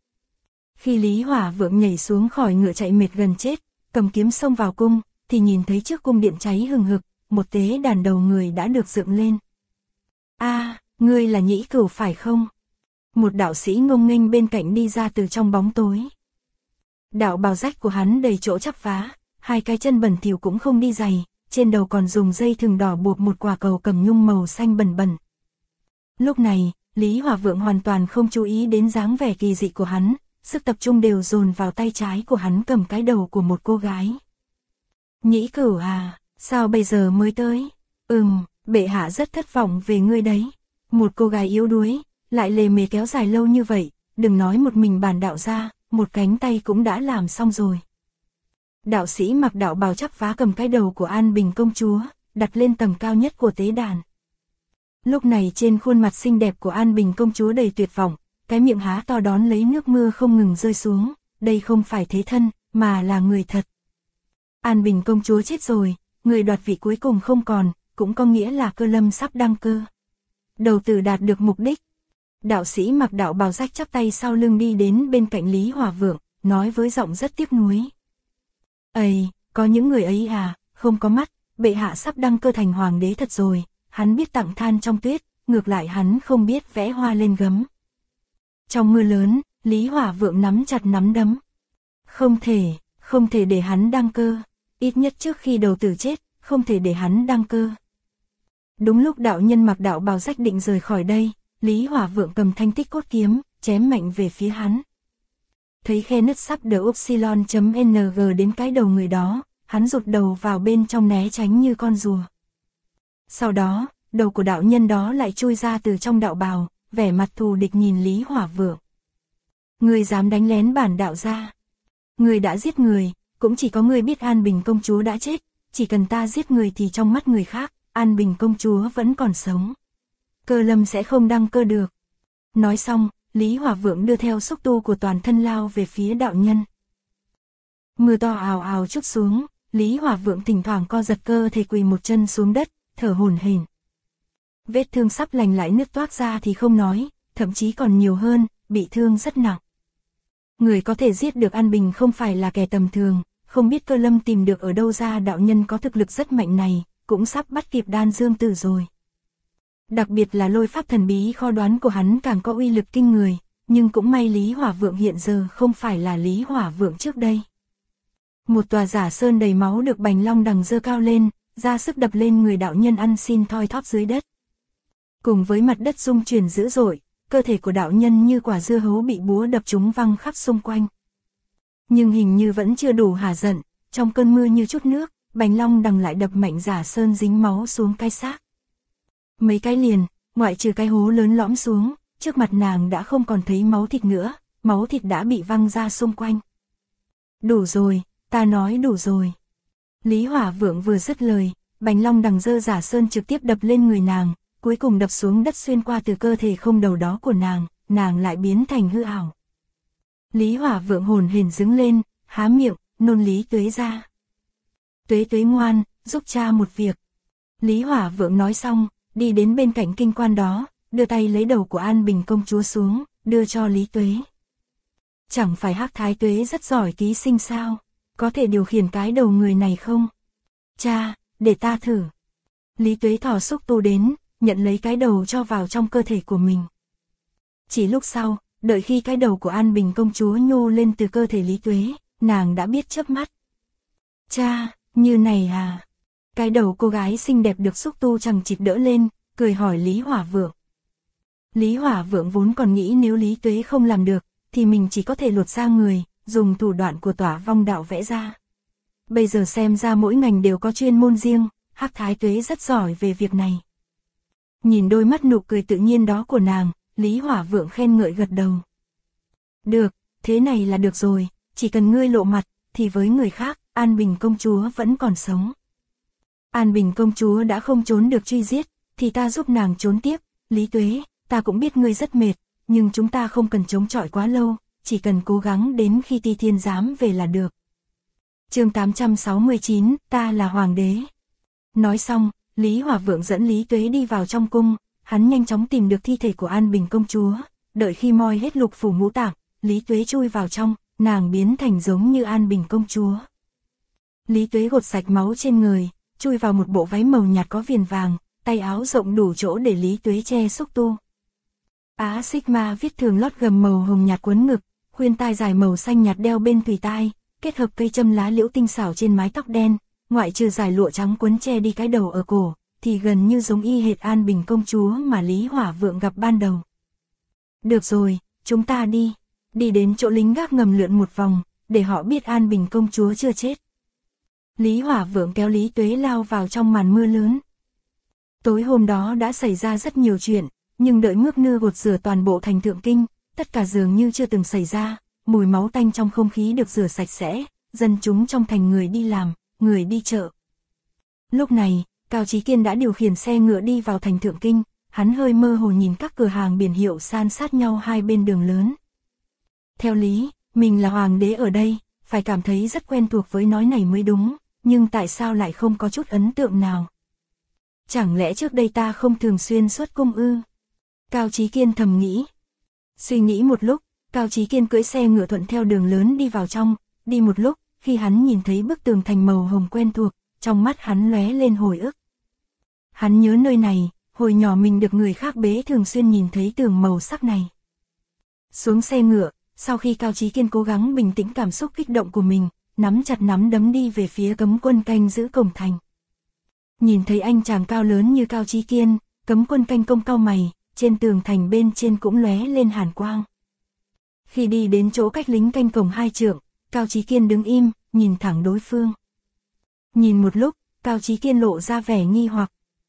Khi Lý Hỏa Vượng nhảy xuống khỏi ngựa chạy mệt gần chết, cầm kiếm xông vào cung, thì nhìn thấy trước cung điện cháy hừng hực, một tế đàn đầu người đã được dựng lên. Ngươi là Nhĩ Cửu phải không? Một đạo sĩ ngông nghênh bên cạnh đi ra từ trong bóng tối. Đạo bào rách của hắn đầy chỗ chắp vá, hai cái chân bẩn thỉu cũng không đi giày, trên đầu còn dùng dây thừng đỏ buộc một quả cầu cầm nhung màu xanh bẩn bẩn. Lúc này, Lý Hỏa Vượng hoàn toàn không chú ý đến dáng vẻ kỳ dị của hắn, sức tập trung đều dồn vào tay trái của hắn cầm cái đầu của một cô gái. Nhĩ Cửu à, sao bây giờ mới tới? Bệ hạ rất thất vọng về ngươi đấy. Một cô gái yếu đuối, lại lề mề kéo dài lâu như vậy, đừng nói một mình bản đạo ra, một cánh tay cũng đã làm xong rồi. Đạo sĩ mặc đạo bào chắp vá cầm cái đầu của An Bình công chúa, đặt lên tầng cao nhất của tế đàn. Lúc này trên khuôn mặt xinh đẹp của An Bình công chúa đầy tuyệt vọng, cái miệng há to đón lấy nước mưa không ngừng rơi xuống, đây không phải thế thân, mà là người thật. An Bình công chúa chết rồi, người đoạt vị cuối cùng không còn, cũng có nghĩa là Cơ Lâm sắp đăng cơ. Đầu tử đạt được mục đích. Đạo sĩ mặc đạo bào rách chắp tay sau lưng đi đến bên cạnh Lý Hỏa Vượng, nói với giọng rất tiếc nuối. Có những người ấy à, không có mắt, bệ hạ sắp đăng cơ thành hoàng đế thật rồi, hắn biết tặng than trong tuyết, ngược lại hắn không biết vẽ hoa lên gấm. Trong mưa lớn, Lý Hỏa Vượng nắm chặt nắm đấm. Không thể để hắn đăng cơ. Ít nhất trước khi đầu tử chết, không thể để hắn đăng cơ. Đúng lúc đạo nhân mặc đạo bào rách định rời khỏi đây, Lý Hỏa Vượng cầm thanh tích cốt kiếm, chém mạnh về phía hắn. Thấy khe nứt sắp đỡ upsilon.ng đến cái đầu người đó, hắn rụt đầu vào bên trong né tránh như con rùa. Sau đó, đầu của đạo nhân đó lại chui ra từ trong đạo bào, vẻ mặt thù địch nhìn Lý Hỏa Vượng. Ngươi dám đánh lén bản đạo gia? Ngươi đã giết người, cũng chỉ có ngươi biết An Bình công chúa đã chết, chỉ cần ta giết người thì trong mắt người khác, An Bình công chúa vẫn còn sống. Cơ Lâm sẽ không đăng cơ được. Nói xong, Lý Hỏa Vượng đưa theo xúc tu của toàn thân lao về phía đạo nhân. Mưa to ào ào trút xuống, Lý Hỏa Vượng thỉnh thoảng co giật cơ thể quỳ một chân xuống đất, thở hổn hển. Vết thương sắp lành lại nứt toác ra thì không nói, thậm chí còn nhiều hơn, bị thương rất nặng. Người có thể giết được An Bình không phải là kẻ tầm thường, không biết Cơ Lâm tìm được ở đâu ra đạo nhân có thực lực rất mạnh này, cũng sắp bắt kịp Đan Dương Tử rồi. Đặc biệt là lôi pháp thần bí kho đoán của hắn càng có uy lực kinh người, nhưng cũng may Lý Hỏa Vượng hiện giờ không phải là Lý Hỏa Vượng trước đây. Một tòa giả sơn đầy máu được Bành Long Đằng giơ cao lên, ra sức đập lên người đạo nhân ăn xin thoi thóp dưới đất. Cùng với mặt đất rung chuyển dữ dội, cơ thể của đạo nhân như quả dưa hấu bị búa đập trúng văng khắp xung quanh. Nhưng hình như vẫn chưa đủ hả giận, trong cơn mưa như chút nước, Bành Long Đằng lại đập mạnh giả sơn dính máu xuống cái xác. Mấy cái liền, ngoại trừ cái hố lớn lõm xuống, trước mặt nàng đã không còn thấy máu thịt nữa, máu thịt đã bị văng ra xung quanh. Đủ rồi, ta nói đủ rồi. Lý Hỏa Vượng vừa dứt lời, Bành Long Đằng giơ giả sơn trực tiếp đập lên người nàng, cuối cùng đập xuống đất xuyên qua từ cơ thể không đầu đó của nàng lại biến thành hư ảo. Lý Hỏa Vượng hồn hển đứng lên, há miệng, nôn Lý Tuế ra. Tuế ngoan, giúp cha một việc. Lý Hỏa Vượng nói xong, đi đến bên cạnh kinh quan đó, đưa tay lấy đầu của An Bình công chúa xuống, đưa cho Lý Tuế. Chẳng phải Hắc Thái Tuế rất giỏi ký sinh sao, có thể điều khiển cái đầu người này không? Cha, để ta thử. Lý Tuế thò xúc tu đến, nhận lấy cái đầu cho vào trong cơ thể của mình. Chỉ lúc sau, đợi khi cái đầu của An Bình công chúa nhô lên từ cơ thể Lý Tuế, nàng đã biết chớp mắt. Cha, như này à? Cái đầu cô gái xinh đẹp được xúc tu chằng chịt đỡ lên, cười hỏi Lý Hỏa Vượng. Lý Hỏa Vượng vốn còn nghĩ nếu Lý Tuế không làm được, thì mình chỉ có thể lột ra người, dùng thủ đoạn của Tỏa Vong đạo vẽ ra. Bây giờ xem ra mỗi ngành đều có chuyên môn riêng, Hắc Thái Tuế rất giỏi về việc này. Nhìn đôi mắt nụ cười tự nhiên đó của nàng, Lý Hỏa Vượng khen ngợi gật đầu. Được, thế này là được rồi, chỉ cần ngươi lộ mặt, thì với người khác, An Bình công chúa vẫn còn sống. An Bình công chúa đã không trốn được truy giết, thì ta giúp nàng trốn tiếp. Lý Tuế, ta cũng biết ngươi rất mệt, nhưng chúng ta không cần chống chọi quá lâu, chỉ cần cố gắng đến khi Ti Thiên Giám về là được. Chương 869, ta là hoàng đế. Nói xong, Lý Hỏa Vượng dẫn Lý Tuế đi vào trong cung, hắn nhanh chóng tìm được thi thể của An Bình công chúa, đợi khi moi hết lục phủ ngũ tạng, Lý Tuế chui vào trong, nàng biến thành giống như An Bình công chúa. Lý Tuế gột sạch máu trên người, chui vào một bộ váy màu nhạt có viền vàng, tay áo rộng đủ chỗ để Lý Tuế che xúc tu. Á Sigma viết thường lót gầm màu hồng nhạt quấn ngực, khuyên tai dài màu xanh nhạt đeo bên tùy tai, kết hợp cây châm lá liễu tinh xảo trên mái tóc đen, ngoại trừ dải lụa trắng quấn che đi cái đầu ở cổ, thì gần như giống y hệt An Bình công chúa mà Lý Hỏa Vượng gặp ban đầu. Được rồi, chúng ta đi đến chỗ lính gác ngầm lượn một vòng, để họ biết An Bình công chúa chưa chết. Lý Hỏa Vượng kéo Lý Tuế lao vào trong màn mưa lớn. Tối hôm đó đã xảy ra rất nhiều chuyện, nhưng đợi Ngước Nưa gột rửa toàn bộ thành Thượng Kinh, tất cả dường như chưa từng xảy ra, mùi máu tanh trong không khí được rửa sạch sẽ, dân chúng trong thành người đi làm, người đi chợ. Lúc này, Cao Chí Kiên đã điều khiển xe ngựa đi vào thành Thượng Kinh, hắn hơi mơ hồ nhìn các cửa hàng biển hiệu san sát nhau hai bên đường lớn. Theo lý, mình là hoàng đế ở đây, phải cảm thấy rất quen thuộc với nói này mới đúng, nhưng tại sao lại không có chút ấn tượng nào? Chẳng lẽ trước đây ta không thường xuyên xuất cung ư? Cao Chí Kiên thầm nghĩ. Suy nghĩ một lúc, Cao Chí Kiên cưỡi xe ngựa thuận theo đường lớn đi vào trong, đi một lúc, khi hắn nhìn thấy bức tường thành màu hồng quen thuộc, trong mắt hắn lóe lên hồi ức. Hắn nhớ nơi này, hồi nhỏ mình được người khác bế thường xuyên nhìn thấy tường màu sắc này. Xuống xe ngựa, sau khi Cao Chí Kiên cố gắng bình tĩnh cảm xúc kích động của mình, nắm chặt nắm đấm đi về phía cấm quân canh giữ cổng thành. Nhìn thấy anh chàng cao lớn như Cao Chí Kiên, cấm quân canh công cau mày, trên tường thành bên trên cũng lóe lên hàn quang. Khi đi đến chỗ cách lính canh cổng 2 trượng, Cao Chí Kiên đứng im, nhìn thẳng đối phương. Nhìn một lúc, Cao Chí Kiên lộ ra vẻ nghi hoặc.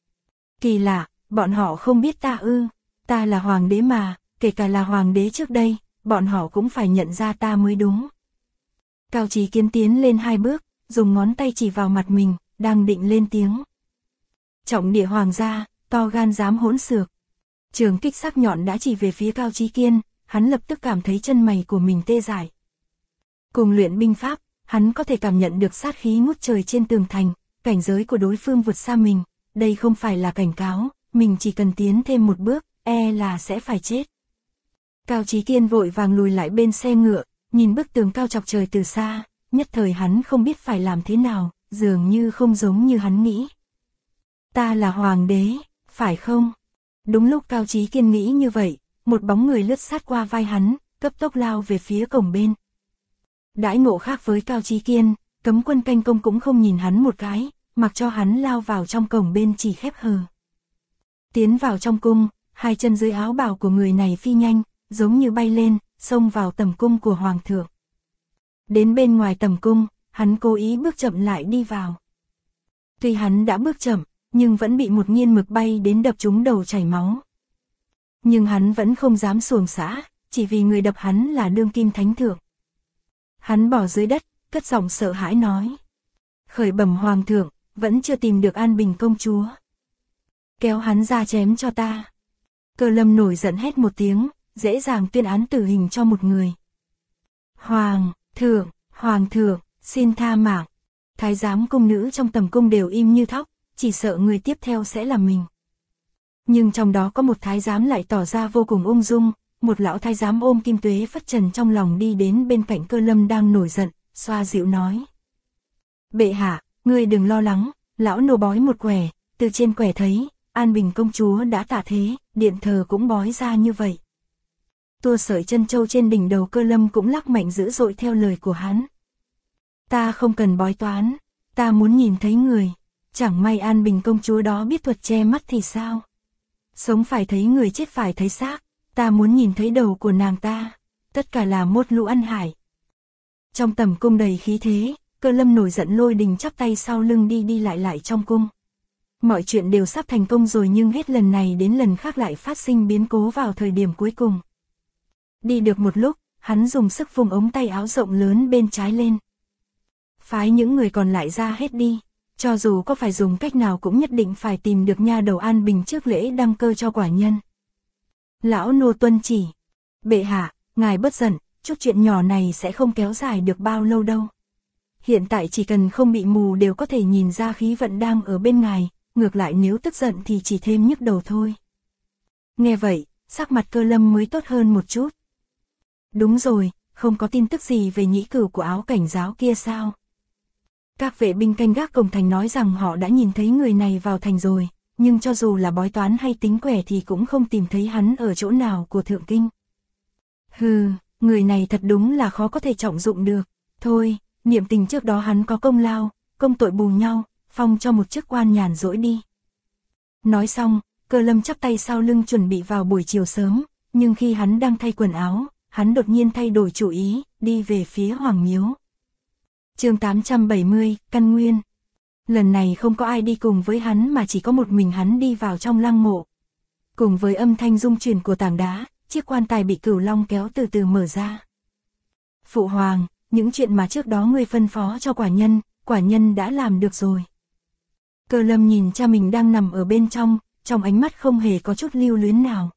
Kỳ lạ, bọn họ không biết ta ư? Ta là hoàng đế mà, kể cả là hoàng đế trước đây, bọn họ cũng phải nhận ra ta mới đúng. Cao Chí Kiên tiến lên 2 bước, dùng ngón tay chỉ vào mặt mình, đang định lên tiếng. Trọng địa hoàng gia, to gan dám hỗn xược. Trường kích sắc nhọn đã chỉ về phía Cao Chí Kiên, hắn lập tức cảm thấy chân mày của mình tê dại. Cùng luyện binh pháp, hắn có thể cảm nhận được sát khí ngút trời trên tường thành, cảnh giới của đối phương vượt xa mình, đây không phải là cảnh cáo, mình chỉ cần tiến thêm một bước, là sẽ phải chết. Cao Chí Kiên vội vàng lùi lại bên xe ngựa, nhìn bức tường cao chọc trời từ xa, nhất thời hắn không biết phải làm thế nào, dường như không giống như hắn nghĩ. Ta là hoàng đế, phải không? Đúng lúc Cao Chí Kiên nghĩ như vậy, một bóng người lướt sát qua vai hắn, cấp tốc lao về phía cổng bên. Đãi ngộ khác với Cao Chí Kiên, cấm quân canh công cũng không nhìn hắn một cái, mặc cho hắn lao vào trong cổng bên chỉ khép hờ. Tiến vào trong cung, 2 chân dưới áo bào của người này phi nhanh, giống như bay lên, xông vào tầm cung của hoàng thượng. Đến bên ngoài tầm cung, hắn cố ý bước chậm lại đi vào. Tuy hắn đã bước chậm, nhưng vẫn bị một nghiên mực bay đến đập trúng đầu chảy máu. Nhưng hắn vẫn không dám xuồng xã, chỉ vì người đập hắn là đương kim thánh thượng. Hắn bỏ dưới đất, cất giọng sợ hãi nói. Khởi bẩm hoàng thượng, vẫn chưa tìm được An Bình công chúa. Kéo hắn ra chém cho ta. Cơ Lâm nổi giận hét một tiếng, dễ dàng tuyên án tử hình cho một người. Hoàng thượng, xin tha mạng. Thái giám cung nữ trong tầm cung đều im như thóc, chỉ sợ người tiếp theo sẽ là mình. Nhưng trong đó có một thái giám lại tỏ ra vô cùng ung dung, một lão thái giám ôm kim tuế phất trần trong lòng đi đến bên cạnh Cơ Lâm đang nổi giận, xoa dịu nói. Bệ hạ, ngươi đừng lo lắng, lão nô bói một quẻ, từ trên quẻ thấy, An Bình công chúa đã tạ thế, điện thờ cũng bói ra như vậy. Tua sợi chân châu trên đỉnh đầu Cơ Lâm cũng lắc mạnh dữ dội theo lời của hắn. Ta không cần bói toán, ta muốn nhìn thấy người, chẳng may An Bình công chúa đó biết thuật che mắt thì sao? Sống phải thấy người, chết phải thấy xác, ta muốn nhìn thấy đầu của nàng ta, tất cả là một lũ ăn hải. Trong tầm cung đầy khí thế, Cơ Lâm nổi giận lôi đình chắp tay sau lưng đi lại trong cung. Mọi chuyện đều sắp thành công rồi nhưng hết lần này đến lần khác lại phát sinh biến cố vào thời điểm cuối cùng. Đi được một lúc, hắn dùng sức vùng ống tay áo rộng lớn bên trái lên. Phái những người còn lại ra hết đi, cho dù có phải dùng cách nào cũng nhất định phải tìm được nha đầu An Bình trước lễ đăng cơ cho quả nhân. Lão nô tuân chỉ. Bệ hạ, ngài bất giận, chút chuyện nhỏ này sẽ không kéo dài được bao lâu đâu. Hiện tại chỉ cần không bị mù đều có thể nhìn ra khí vận đang ở bên ngài, ngược lại nếu tức giận thì chỉ thêm nhức đầu thôi. Nghe vậy, sắc mặt Cơ Lâm mới tốt hơn một chút. Đúng rồi, không có tin tức gì về nhĩ cửu của áo cảnh giáo kia sao? Các vệ binh canh gác cổng thành nói rằng họ đã nhìn thấy người này vào thành rồi, nhưng cho dù là bói toán hay tính quẻ thì cũng không tìm thấy hắn ở chỗ nào của thượng kinh. Hừ, người này thật đúng là khó có thể trọng dụng được. Thôi, niệm tình trước đó hắn có công lao, công tội bù nhau, phong cho một chức quan nhàn rỗi đi. Nói xong, Cơ Lâm chắp tay sau lưng chuẩn bị vào buổi chiều sớm, nhưng khi hắn đang thay quần áo, hắn đột nhiên thay đổi chủ ý, đi về phía Hoàng Miếu. Chương 870, Căn Nguyên. Lần này không có ai đi cùng với hắn mà chỉ có một mình hắn đi vào trong lăng mộ. Cùng với âm thanh rung chuyển của tảng đá, chiếc quan tài bị Cửu Long kéo từ từ mở ra. Phụ hoàng, những chuyện mà trước đó ngươi phân phó cho quả nhân đã làm được rồi. Cơ Lâm nhìn cha mình đang nằm ở bên trong ánh mắt không hề có chút lưu luyến nào.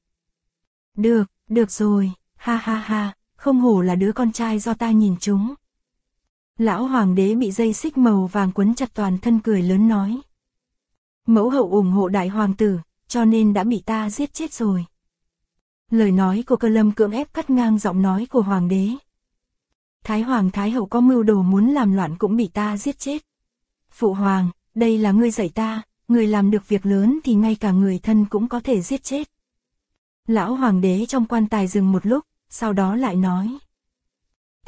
Được rồi, ha ha ha, không hổ là đứa con trai do ta nhìn trúng. Lão hoàng đế bị dây xích màu vàng quấn chặt toàn thân cười lớn nói. Mẫu hậu ủng hộ đại hoàng tử, cho nên đã bị ta giết chết rồi. Lời nói của Cơ Lâm cưỡng ép cắt ngang giọng nói của hoàng đế. Thái hoàng thái hậu có mưu đồ muốn làm loạn cũng bị ta giết chết. Phụ hoàng, đây là ngươi dạy ta, người làm được việc lớn thì ngay cả người thân cũng có thể giết chết. Lão hoàng đế trong quan tài dừng một lúc, sau đó lại nói.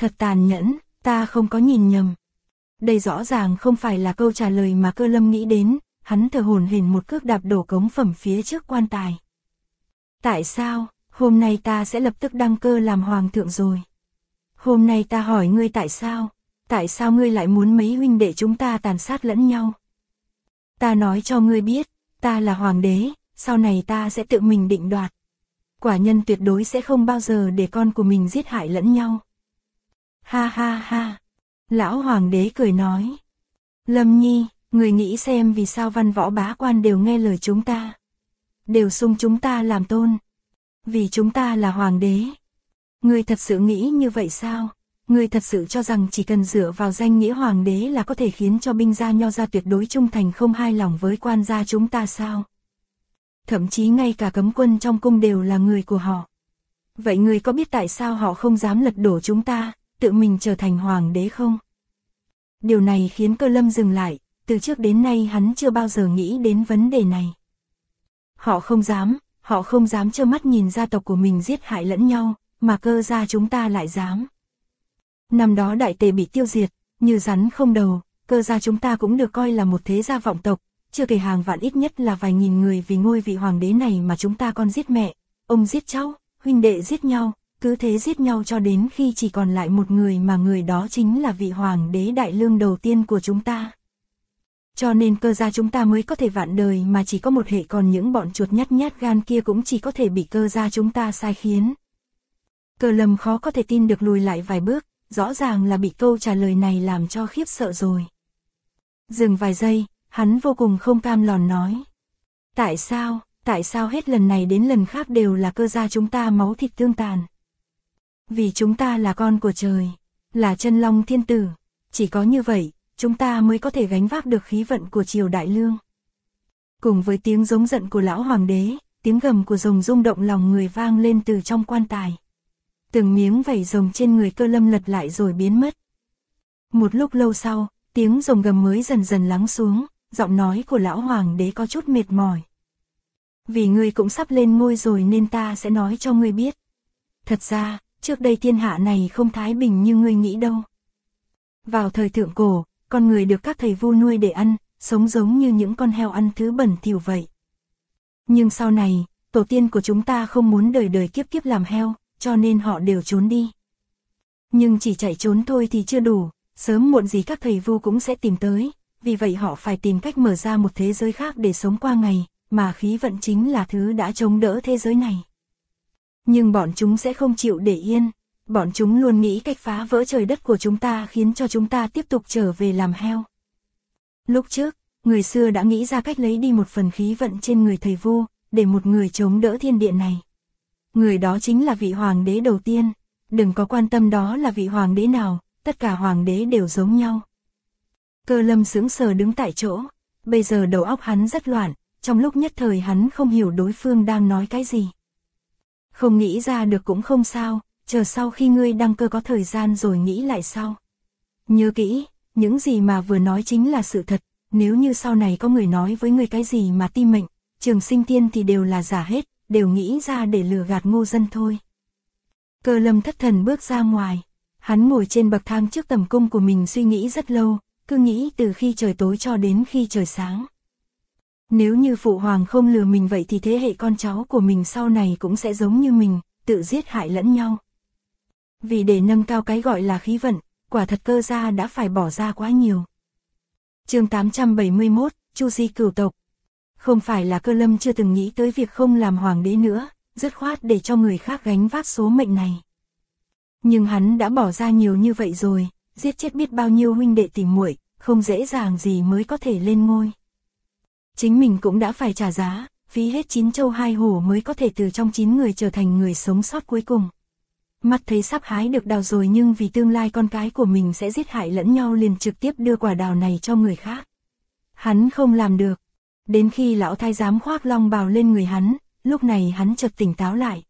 Thật tàn nhẫn, ta không có nhìn nhầm. Đây rõ ràng không phải là câu trả lời mà Cơ Lâm nghĩ đến, hắn thở hổn hển một cước đạp đổ cống phẩm phía trước quan tài. Tại sao, hôm nay ta sẽ lập tức đăng cơ làm hoàng thượng rồi. Hôm nay ta hỏi ngươi tại sao ngươi lại muốn mấy huynh đệ chúng ta tàn sát lẫn nhau? Ta nói cho ngươi biết, ta là hoàng đế, sau này ta sẽ tự mình định đoạt. Quả nhân tuyệt đối sẽ không bao giờ để con của mình giết hại lẫn nhau. Ha ha ha. Lão hoàng đế cười nói. Lâm Nhi, người nghĩ xem vì sao văn võ bá quan đều nghe lời chúng ta. Đều xung chúng ta làm tôn. Vì chúng ta là hoàng đế. Ngươi thật sự nghĩ như vậy sao? Ngươi thật sự cho rằng chỉ cần dựa vào danh nghĩa hoàng đế là có thể khiến cho binh gia Nho gia tuyệt đối trung thành không hai lòng với quan gia chúng ta sao? Thậm chí ngay cả cấm quân trong cung đều là người của họ. Vậy ngươi có biết tại sao họ không dám lật đổ chúng ta, tự mình trở thành hoàng đế không? Điều này khiến Cơ Lâm dừng lại, từ trước đến nay hắn chưa bao giờ nghĩ đến vấn đề này. Họ không dám trơ mắt nhìn gia tộc của mình giết hại lẫn nhau, mà Cơ gia chúng ta lại dám. Năm đó Đại Tề bị tiêu diệt, như rắn không đầu, Cơ gia chúng ta cũng được coi là một thế gia vọng tộc, chưa kể hàng vạn ít nhất là vài nghìn người vì ngôi vị hoàng đế này mà chúng ta con giết mẹ, ông giết cháu, huynh đệ giết nhau, cứ thế giết nhau cho đến khi chỉ còn lại một người mà người đó chính là vị hoàng đế đại lương đầu tiên của chúng ta. Cho nên Cơ gia chúng ta mới có thể vạn đời mà chỉ có một hệ, còn những bọn chuột nhát gan kia cũng chỉ có thể bị Cơ gia chúng ta sai khiến. Cơ Lâm khó có thể tin được lùi lại vài bước, rõ ràng là bị câu trả lời này làm cho khiếp sợ rồi. Dừng vài giây, hắn vô cùng không cam lòng nói. Tại sao hết lần này đến lần khác đều là Cơ gia chúng ta máu thịt tương tàn? Vì chúng ta là con của trời, là chân long thiên tử, chỉ có như vậy, chúng ta mới có thể gánh vác được khí vận của triều đại lương. Cùng với tiếng giống giận của lão hoàng đế, tiếng gầm của rồng rung động lòng người vang lên từ trong quan tài. Từng miếng vảy rồng trên người Cơ Lâm lật lại rồi biến mất. Một lúc lâu sau, tiếng rồng gầm mới dần dần lắng xuống, giọng nói của lão hoàng đế có chút mệt mỏi. Vì ngươi cũng sắp lên ngôi rồi nên ta sẽ nói cho ngươi biết. Thật ra, trước đây thiên hạ này không thái bình như ngươi nghĩ đâu. Vào thời thượng cổ, con người được các thầy vu nuôi để ăn, sống giống như những con heo ăn thứ bẩn thỉu vậy. Nhưng sau này, tổ tiên của chúng ta không muốn đời đời kiếp kiếp làm heo, cho nên họ đều trốn đi. Nhưng chỉ chạy trốn thôi thì chưa đủ, sớm muộn gì các thầy vu cũng sẽ tìm tới, vì vậy họ phải tìm cách mở ra một thế giới khác để sống qua ngày, mà khí vận chính là thứ đã chống đỡ thế giới này. Nhưng bọn chúng sẽ không chịu để yên, bọn chúng luôn nghĩ cách phá vỡ trời đất của chúng ta khiến cho chúng ta tiếp tục trở về làm heo. Lúc trước, người xưa đã nghĩ ra cách lấy đi một phần khí vận trên người thầy vu, để một người chống đỡ thiên địa này. Người đó chính là vị hoàng đế đầu tiên, đừng có quan tâm đó là vị hoàng đế nào, tất cả hoàng đế đều giống nhau. Cơ Lâm sững sờ đứng tại chỗ, bây giờ đầu óc hắn rất loạn, trong lúc nhất thời hắn không hiểu đối phương đang nói cái gì. Không nghĩ ra được cũng không sao, chờ sau khi ngươi đăng cơ có thời gian rồi nghĩ lại sau. Nhớ kỹ, những gì mà vừa nói chính là sự thật, nếu như sau này có người nói với ngươi cái gì mà ti mệnh, Trường Sinh Tiên thì đều là giả hết, đều nghĩ ra để lừa gạt ngu dân thôi. Cơ Lâm thất thần bước ra ngoài, hắn ngồi trên bậc thang trước tầm cung của mình suy nghĩ rất lâu, cứ nghĩ từ khi trời tối cho đến khi trời sáng. Nếu như phụ hoàng không lừa mình vậy thì thế hệ con cháu của mình sau này cũng sẽ giống như mình, tự giết hại lẫn nhau. Vì để nâng cao cái gọi là khí vận, quả thật Cơ gia đã phải bỏ ra quá nhiều. Chương 871, Chu Di cửu tộc. Không phải là Cơ Lâm chưa từng nghĩ tới việc không làm hoàng đế nữa, dứt khoát để cho người khác gánh vác số mệnh này. Nhưng hắn đã bỏ ra nhiều như vậy rồi, giết chết biết bao nhiêu huynh đệ tỉ muội, không dễ dàng gì mới có thể lên ngôi. Chính mình cũng đã phải trả giá, phí hết 9 châu 2 hổ mới có thể từ trong 9 người trở thành người sống sót cuối cùng. Mắt thấy sắp hái được đào rồi nhưng vì tương lai con cái của mình sẽ giết hại lẫn nhau liền trực tiếp đưa quả đào này cho người khác. Hắn không làm được. Đến khi lão thái giám khoác long bào lên người hắn, lúc này hắn chợt tỉnh táo lại.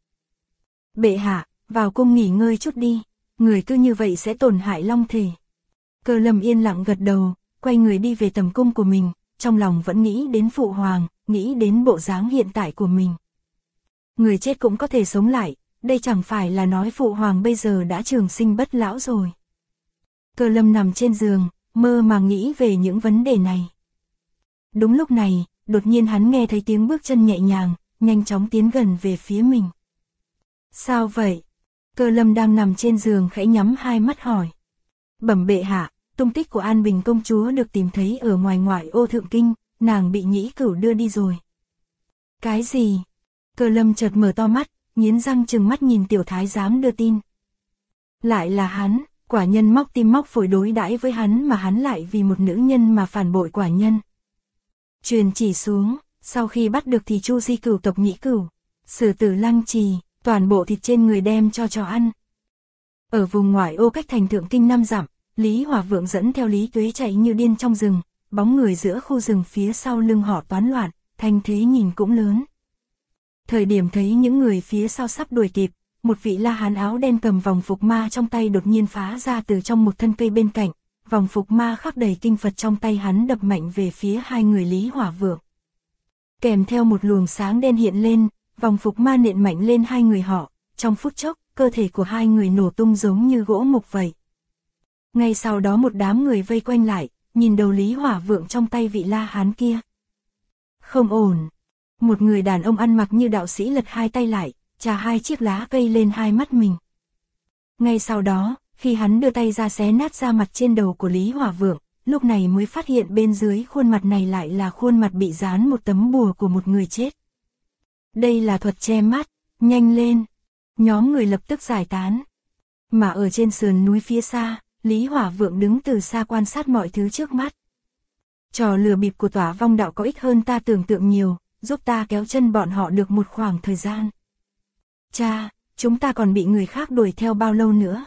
Bệ hạ, vào cung nghỉ ngơi chút đi, người cứ như vậy sẽ tổn hại long thể. Cơ Lâm yên lặng gật đầu, quay người đi về tầm cung của mình, trong lòng vẫn nghĩ đến phụ hoàng, nghĩ đến bộ dáng hiện tại của mình. Người chết cũng có thể sống lại, đây chẳng phải là nói phụ hoàng bây giờ đã trường sinh bất lão rồi. Cơ Lâm nằm trên giường, mơ màng nghĩ về những vấn đề này. Đúng lúc này, đột nhiên hắn nghe thấy tiếng bước chân nhẹ nhàng, nhanh chóng tiến gần về phía mình. Sao vậy? Cơ Lâm đang nằm trên giường khẽ nhắm hai mắt hỏi. Bẩm bệ hạ, tung tích của An Bình công chúa được tìm thấy ở ngoài ngoại ô Thượng Kinh, nàng bị Nhĩ Cửu đưa đi rồi. Cái gì? Cơ Lâm chợt mở to mắt, nghiến răng trừng mắt nhìn tiểu thái giám đưa tin. Lại là hắn, quả nhân móc tim móc phổi đối đãi với hắn mà hắn lại vì một nữ nhân mà phản bội quả nhân. Truyền chỉ xuống, sau khi bắt được thì Chu Di Cửu tộc Nhĩ Cửu, xử tử Lăng Trì, toàn bộ thịt trên người đem cho chó ăn. Ở vùng ngoại ô cách thành Thượng Kinh 5 dặm, Lý Hỏa Vượng dẫn theo Lý Tuế chạy như điên trong rừng, bóng người giữa khu rừng phía sau lưng họ toán loạn, thanh thế nhìn cũng lớn. Thời điểm thấy những người phía sau sắp đuổi kịp, một vị La Hán áo đen cầm vòng phục ma trong tay đột nhiên phá ra từ trong một thân cây bên cạnh, vòng phục ma khắc đầy kinh Phật trong tay hắn đập mạnh về phía hai người Lý Hỏa Vượng. Kèm theo một luồng sáng đen hiện lên, vòng phục ma nện mạnh lên hai người họ, trong phút chốc, cơ thể của hai người nổ tung giống như gỗ mục vậy. Ngay sau đó một đám người vây quanh lại, nhìn đầu Lý Hỏa Vượng trong tay vị La Hán kia. Không ổn. Một người đàn ông ăn mặc như đạo sĩ lật hai tay lại, chà hai chiếc lá cây lên hai mắt mình. Ngay sau đó, khi hắn đưa tay ra xé nát da mặt trên đầu của Lý Hỏa Vượng, lúc này mới phát hiện bên dưới khuôn mặt này lại là khuôn mặt bị dán một tấm bùa của một người chết. Đây là thuật che mắt, nhanh lên. Nhóm người lập tức giải tán. Mà ở trên sườn núi phía xa, Lý Hỏa Vượng đứng từ xa quan sát mọi thứ trước mắt. Trò lừa bịp của Tỏa Vong đạo có ích hơn ta tưởng tượng nhiều, giúp ta kéo chân bọn họ được một khoảng thời gian. Cha, chúng ta còn bị người khác đuổi theo bao lâu nữa?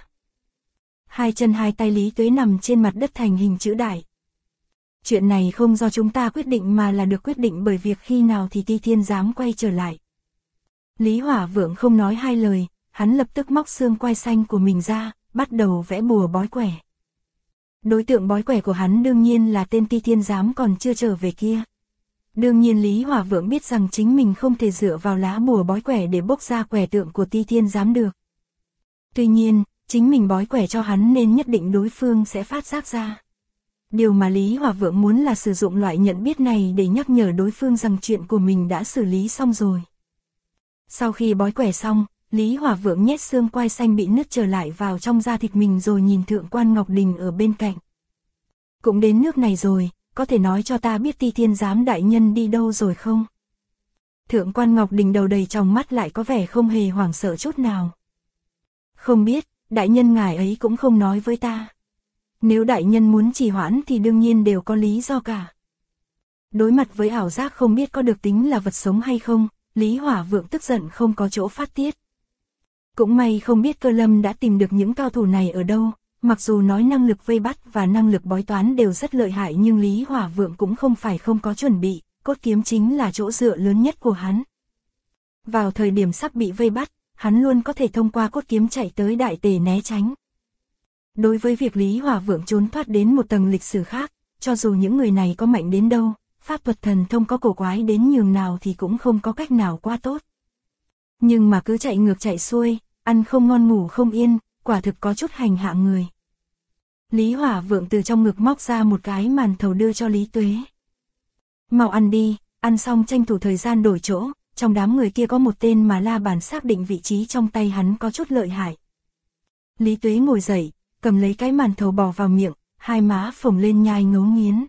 Hai chân hai tay Lý Tuế nằm trên mặt đất thành hình chữ đại. Chuyện này không do chúng ta quyết định mà là được quyết định bởi việc khi nào thì Ti Thiên Giám quay trở lại. Lý Hỏa Vượng không nói hai lời, hắn lập tức móc xương quai xanh của mình ra, bắt đầu vẽ bùa bói quẻ. Đối tượng bói quẻ của hắn đương nhiên là tên Ti Thiên Giám còn chưa trở về kia. Đương nhiên Lý Hỏa Vượng biết rằng chính mình không thể dựa vào lá bùa bói quẻ để bốc ra quẻ tượng của Ti Thiên Giám được. Tuy nhiên, chính mình bói quẻ cho hắn nên nhất định đối phương sẽ phát giác ra. Điều mà Lý Hỏa Vượng muốn là sử dụng loại nhận biết này để nhắc nhở đối phương rằng chuyện của mình đã xử lý xong rồi. Sau khi bói quẻ xong, Lý Hỏa Vượng nhét xương quai xanh bị nứt trở lại vào trong da thịt mình rồi nhìn Thượng quan Ngọc Đình ở bên cạnh. Cũng đến nước này rồi, có thể nói cho ta biết Ti Thiên Giám đại nhân đi đâu rồi không? Thượng quan Ngọc Đình đầu đầy tròng mắt lại có vẻ không hề hoảng sợ chút nào. Không biết, đại nhân ngài ấy cũng không nói với ta. Nếu đại nhân muốn trì hoãn thì đương nhiên đều có lý do cả. Đối mặt với ảo giác không biết có được tính là vật sống hay không, Lý Hỏa Vượng tức giận không có chỗ phát tiết. Cũng may không biết Cơ Lâm đã tìm được những cao thủ này ở đâu, mặc dù nói năng lực vây bắt và năng lực bói toán đều rất lợi hại nhưng Lý Hỏa Vượng cũng không phải không có chuẩn bị, cốt kiếm chính là chỗ dựa lớn nhất của hắn. Vào thời điểm sắp bị vây bắt, hắn luôn có thể thông qua cốt kiếm chạy tới đại tề né tránh. Đối với việc Lý Hỏa Vượng trốn thoát đến một tầng lịch sử khác, cho dù những người này có mạnh đến đâu, pháp thuật thần thông có cổ quái đến nhường nào thì cũng không có cách nào qua tốt. Nhưng mà cứ chạy ngược chạy xuôi, ăn không ngon ngủ không yên, quả thực có chút hành hạ người. Lý Hỏa Vượng từ trong ngực móc ra một cái màn thầu đưa cho Lý Tuế. Mau ăn đi, ăn xong tranh thủ thời gian đổi chỗ, trong đám người kia có một tên mà La Bàn xác định vị trí trong tay hắn có chút lợi hại. Lý Tuế ngồi dậy, cầm lấy cái màn thầu bò vào miệng, hai má phồng lên nhai ngấu nghiến.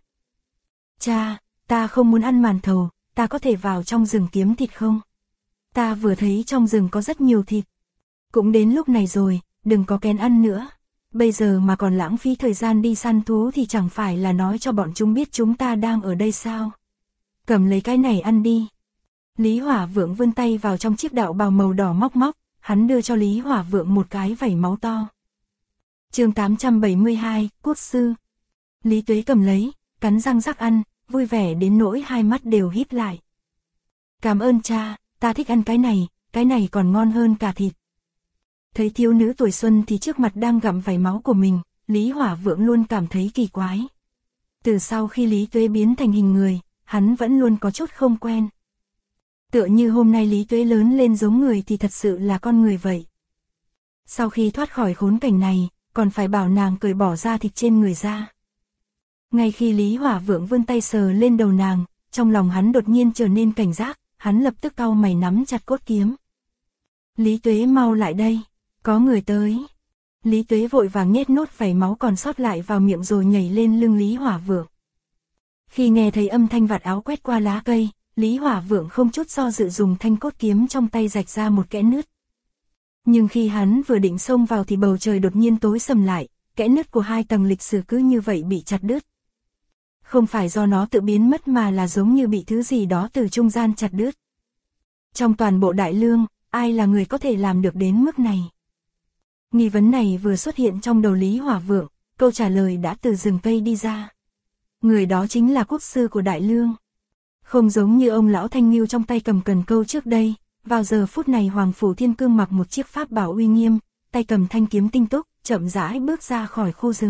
Cha, ta không muốn ăn màn thầu, ta có thể vào trong rừng kiếm thịt không? Ta vừa thấy trong rừng có rất nhiều thịt. Cũng đến lúc này rồi, đừng có kén ăn nữa. Bây giờ mà còn lãng phí thời gian đi săn thú thì chẳng phải là nói cho bọn chúng biết chúng ta đang ở đây sao? Cầm lấy cái này ăn đi. Lý Hỏa Vượng vươn tay vào trong chiếc đạo bào màu đỏ móc móc, hắn đưa cho Lý Hỏa Vượng một cái vảy máu to. Chương 872, Quốc sư. Lý Tuế cầm lấy, cắn răng rắc ăn, vui vẻ đến nỗi hai mắt đều híp lại. Cảm ơn cha, ta thích ăn cái này còn ngon hơn cả thịt. Thấy thiếu nữ tuổi xuân thì trước mặt đang gặm vảy máu của mình, Lý Hỏa Vượng luôn cảm thấy kỳ quái. Từ sau khi Lý Tuế biến thành hình người, hắn vẫn luôn có chút không quen. Tựa như hôm nay Lý Tuế lớn lên giống người thì thật sự là con người vậy. Sau khi thoát khỏi khốn cảnh này, còn phải bảo nàng cởi bỏ da thịt trên người ra. Ngay khi Lý Hỏa Vượng vươn tay sờ lên đầu nàng, trong lòng hắn đột nhiên trở nên cảnh giác, hắn lập tức cau mày nắm chặt cốt kiếm. Lý Tuế mau lại đây, có người tới. Lý Tuế vội vàng nhét nốt vảy máu còn sót lại vào miệng rồi nhảy lên lưng Lý Hỏa Vượng. Khi nghe thấy âm thanh vạt áo quét qua lá cây, Lý Hỏa Vượng không chút do dự dùng thanh cốt kiếm trong tay rạch ra một kẽ nứt. Nhưng khi hắn vừa định xông vào thì bầu trời đột nhiên tối sầm lại, kẽ nứt của 2 tầng lịch sử cứ như vậy bị chặt đứt. Không phải do nó tự biến mất mà là giống như bị thứ gì đó từ trung gian chặt đứt. Trong toàn bộ Đại Lương, ai là người có thể làm được đến mức này? Nghi vấn này vừa xuất hiện trong đầu Lý Hỏa Vượng, câu trả lời đã từ rừng cây đi ra. Người đó chính là quốc sư của Đại Lương. Không giống như ông lão thanh nghiêu trong tay cầm cần câu trước đây, vào giờ phút này Hoàng Phủ Thiên Cương mặc một chiếc pháp bảo uy nghiêm, tay cầm thanh kiếm tinh túc, chậm rãi bước ra khỏi khu rừng.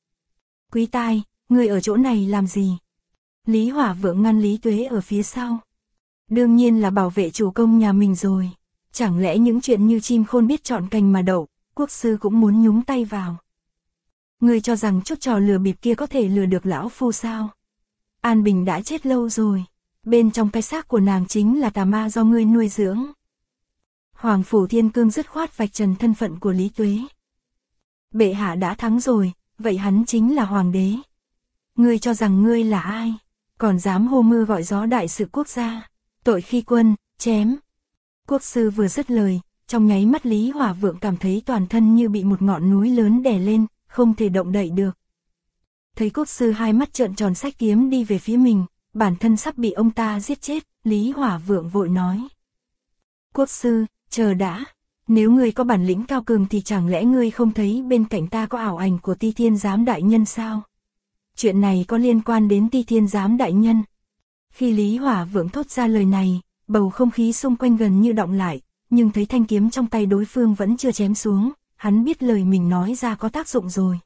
Quý tai, người ở chỗ này làm gì? Lý Hỏa Vượng ngăn Lý Tuế ở phía sau. Đương nhiên là bảo vệ chủ công nhà mình rồi. Chẳng lẽ những chuyện như chim khôn biết chọn cành mà đậu, quốc sư cũng muốn nhúng tay vào? Người cho rằng chút trò lừa bịp kia có thể lừa được lão phu sao? An Bình đã chết lâu rồi. Bên trong cái xác của nàng chính là tà ma do ngươi nuôi dưỡng. Hoàng Phủ Thiên Cương dứt khoát vạch trần thân phận của Lý Tuế. Bệ hạ đã thắng rồi, vậy hắn chính là hoàng đế. Ngươi cho rằng ngươi là ai? Còn dám hô mưa gọi gió đại sự quốc gia. Tội khi quân, chém. Quốc sư vừa dứt lời, trong nháy mắt Lý Hỏa Vượng cảm thấy toàn thân như bị một ngọn núi lớn đè lên, không thể động đậy được. Thấy quốc sư hai mắt trợn tròn xách kiếm đi về phía mình, bản thân sắp bị ông ta giết chết, Lý Hỏa Vượng vội nói. Quốc sư, chờ đã, nếu ngươi có bản lĩnh cao cường thì chẳng lẽ ngươi không thấy bên cạnh ta có ảo ảnh của Ti Thiên Giám đại nhân sao? Chuyện này có liên quan đến Ti Thiên Giám đại nhân. Khi Lý Hỏa Vượng thốt ra lời này, bầu không khí xung quanh gần như động lại, nhưng thấy thanh kiếm trong tay đối phương vẫn chưa chém xuống, hắn biết lời mình nói ra có tác dụng rồi.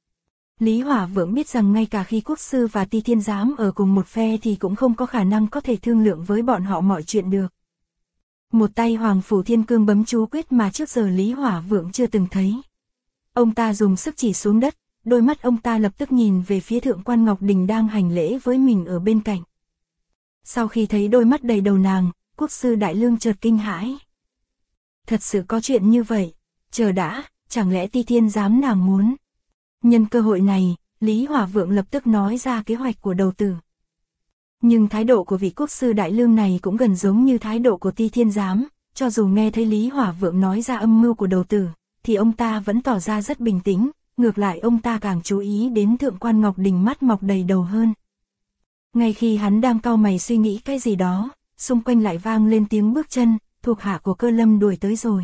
Lý Hỏa Vượng biết rằng ngay cả khi quốc sư và Ti Thiên Giám ở cùng một phe thì cũng không có khả năng có thể thương lượng với bọn họ mọi chuyện được. Một tay Hoàng Phủ Thiên Cương bấm chú quyết mà trước giờ Lý Hỏa Vượng chưa từng thấy. Ông ta dùng sức chỉ xuống đất, đôi mắt ông ta lập tức nhìn về phía Thượng quan Ngọc Đình đang hành lễ với mình ở bên cạnh. Sau khi thấy đôi mắt đầy đầu nàng, quốc sư Đại Lương chợt kinh hãi. Thật sự có chuyện như vậy, chờ đã, chẳng lẽ Ti Thiên Giám nàng muốn? Nhân cơ hội này, Lý Hỏa Vượng lập tức nói ra kế hoạch của đầu tử. Nhưng thái độ của vị quốc sư Đại Lương này cũng gần giống như thái độ của Ti Thiên Giám, cho dù nghe thấy Lý Hỏa Vượng nói ra âm mưu của đầu tử, thì ông ta vẫn tỏ ra rất bình tĩnh, ngược lại ông ta càng chú ý đến Thượng quan Ngọc Đình mắt mọc đầy đầu hơn. Ngay khi hắn đang cau mày suy nghĩ cái gì đó, xung quanh lại vang lên tiếng bước chân, thuộc hạ của Cơ Lâm đuổi tới rồi.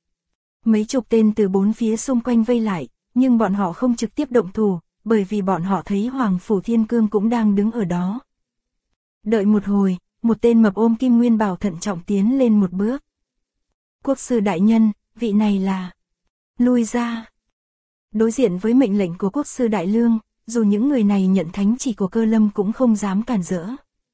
Mấy chục tên từ bốn phía xung quanh vây lại, nhưng bọn họ không trực tiếp động thủ, bởi vì bọn họ thấy Hoàng Phủ Thiên Cương cũng đang đứng ở đó. Đợi một hồi, một tên mập ôm kim nguyên bảo thận trọng tiến lên một bước. Quốc sư đại nhân, vị này là... Lui ra. Đối diện với mệnh lệnh của quốc sư Đại Lương, dù những người này nhận thánh chỉ của Cơ Lâm cũng không dám cản rỡ.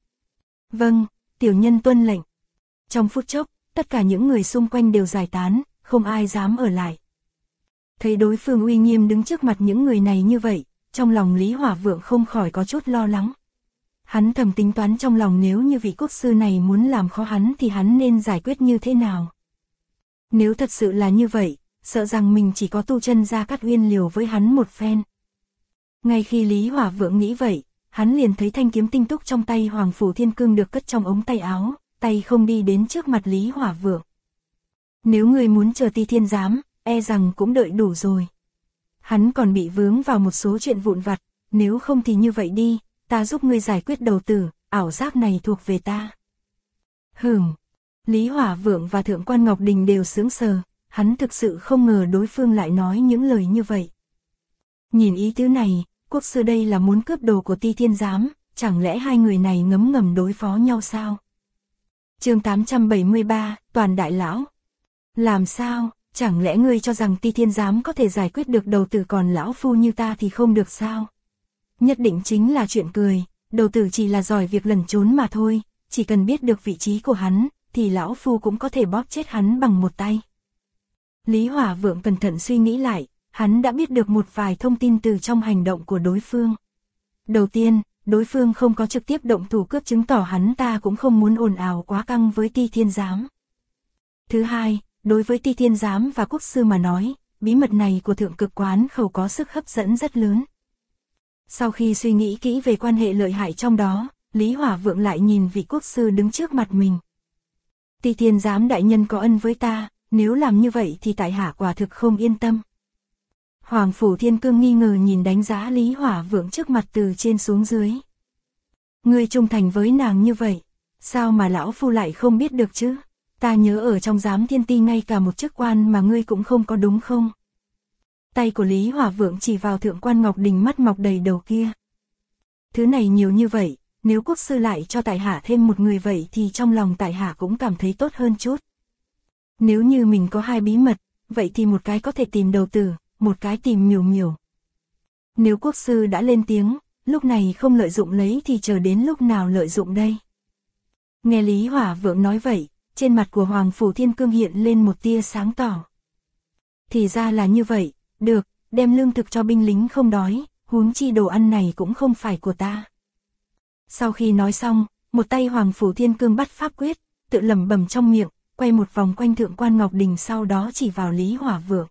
Vâng, tiểu nhân tuân lệnh. Trong phút chốc, tất cả những người xung quanh đều giải tán, không ai dám ở lại. Thấy đối phương uy nghiêm đứng trước mặt những người này như vậy, trong lòng Lý Hỏa Vượng không khỏi có chút lo lắng. Hắn thầm tính toán trong lòng nếu như vị quốc sư này muốn làm khó hắn thì hắn nên giải quyết như thế nào. Nếu thật sự là như vậy, sợ rằng mình chỉ có tu chân Gia Cát Uyên liều với hắn một phen. Ngay khi Lý Hỏa Vượng nghĩ vậy, hắn liền thấy thanh kiếm tinh túc trong tay Hoàng Phủ Thiên Cương được cất trong ống tay áo, tay không đi đến trước mặt Lý Hỏa Vượng. Nếu người muốn chờ Ti Thiên Giám, e rằng cũng đợi đủ rồi. Hắn còn bị vướng vào một số chuyện vụn vặt, nếu không thì như vậy đi, ta giúp ngươi giải quyết đầu tử, ảo giác này thuộc về ta. Lý Hỏa Vượng và Thượng quan Ngọc Đình đều sững sờ, hắn thực sự không ngờ đối phương lại nói những lời như vậy. Nhìn ý tứ này, quốc sư đây là muốn cướp đồ của Ti Thiên Giám, chẳng lẽ hai người này ngấm ngầm đối phó nhau sao? Chương 873, Toàn Đại Lão. Làm sao, chẳng lẽ ngươi cho rằng Ti Thiên Giám có thể giải quyết được đầu tử còn lão phu như ta thì không được sao? Nhất định chính là chuyện cười, đầu tử chỉ là giỏi việc lẩn trốn mà thôi, chỉ cần biết được vị trí của hắn, thì lão phu cũng có thể bóp chết hắn bằng một tay. Lý Hỏa Vượng cẩn thận suy nghĩ lại, hắn đã biết được một vài thông tin từ trong hành động của đối phương. Đầu tiên, đối phương không có trực tiếp động thủ cướp chứng tỏ hắn ta cũng không muốn ồn ào quá căng với Ti Thiên Giám. Thứ hai, đối với Ti Thiên Giám và quốc sư mà nói, bí mật này của Thượng Cực Quán Khẩu có sức hấp dẫn rất lớn. Sau khi suy nghĩ kỹ về quan hệ lợi hại trong đó, Lý Hỏa Vượng lại nhìn vị quốc sư đứng trước mặt mình. Ti Thiên Giám đại nhân có ân với ta, nếu làm như vậy thì tại hạ quả thực không yên tâm. Hoàng Phủ Thiên Cương nghi ngờ nhìn đánh giá Lý Hỏa Vượng trước mặt từ trên xuống dưới. Ngươi trung thành với nàng như vậy, sao mà lão phu lại không biết được chứ? Ta nhớ ở trong Giám Thiên Ti ngay cả một chức quan mà ngươi cũng không có đúng không? Tay của Lý Hỏa Vượng chỉ vào Thượng quan Ngọc Đình mắt mọc đầy đầu kia. Thứ này nhiều như vậy, nếu quốc sư lại cho tại hạ thêm một người vậy thì trong lòng tại hạ cũng cảm thấy tốt hơn chút. Nếu như mình có hai bí mật, vậy thì một cái có thể tìm Đầu Tử, một cái tìm Miểu Miểu. Nếu quốc sư đã lên tiếng, lúc này không lợi dụng lấy thì chờ đến lúc nào lợi dụng đây? Nghe Lý Hỏa Vượng nói vậy, trên mặt của Hoàng Phủ Thiên Cương hiện lên một tia sáng tỏ. Thì ra là như vậy, được, đem lương thực cho binh lính không đói, huống chi đồ ăn này cũng không phải của ta. Sau khi nói xong, một tay Hoàng Phủ Thiên Cương bắt pháp quyết, tự lẩm bẩm trong miệng, quay một vòng quanh Thượng quan Ngọc Đình sau đó chỉ vào Lý Hỏa Vượng.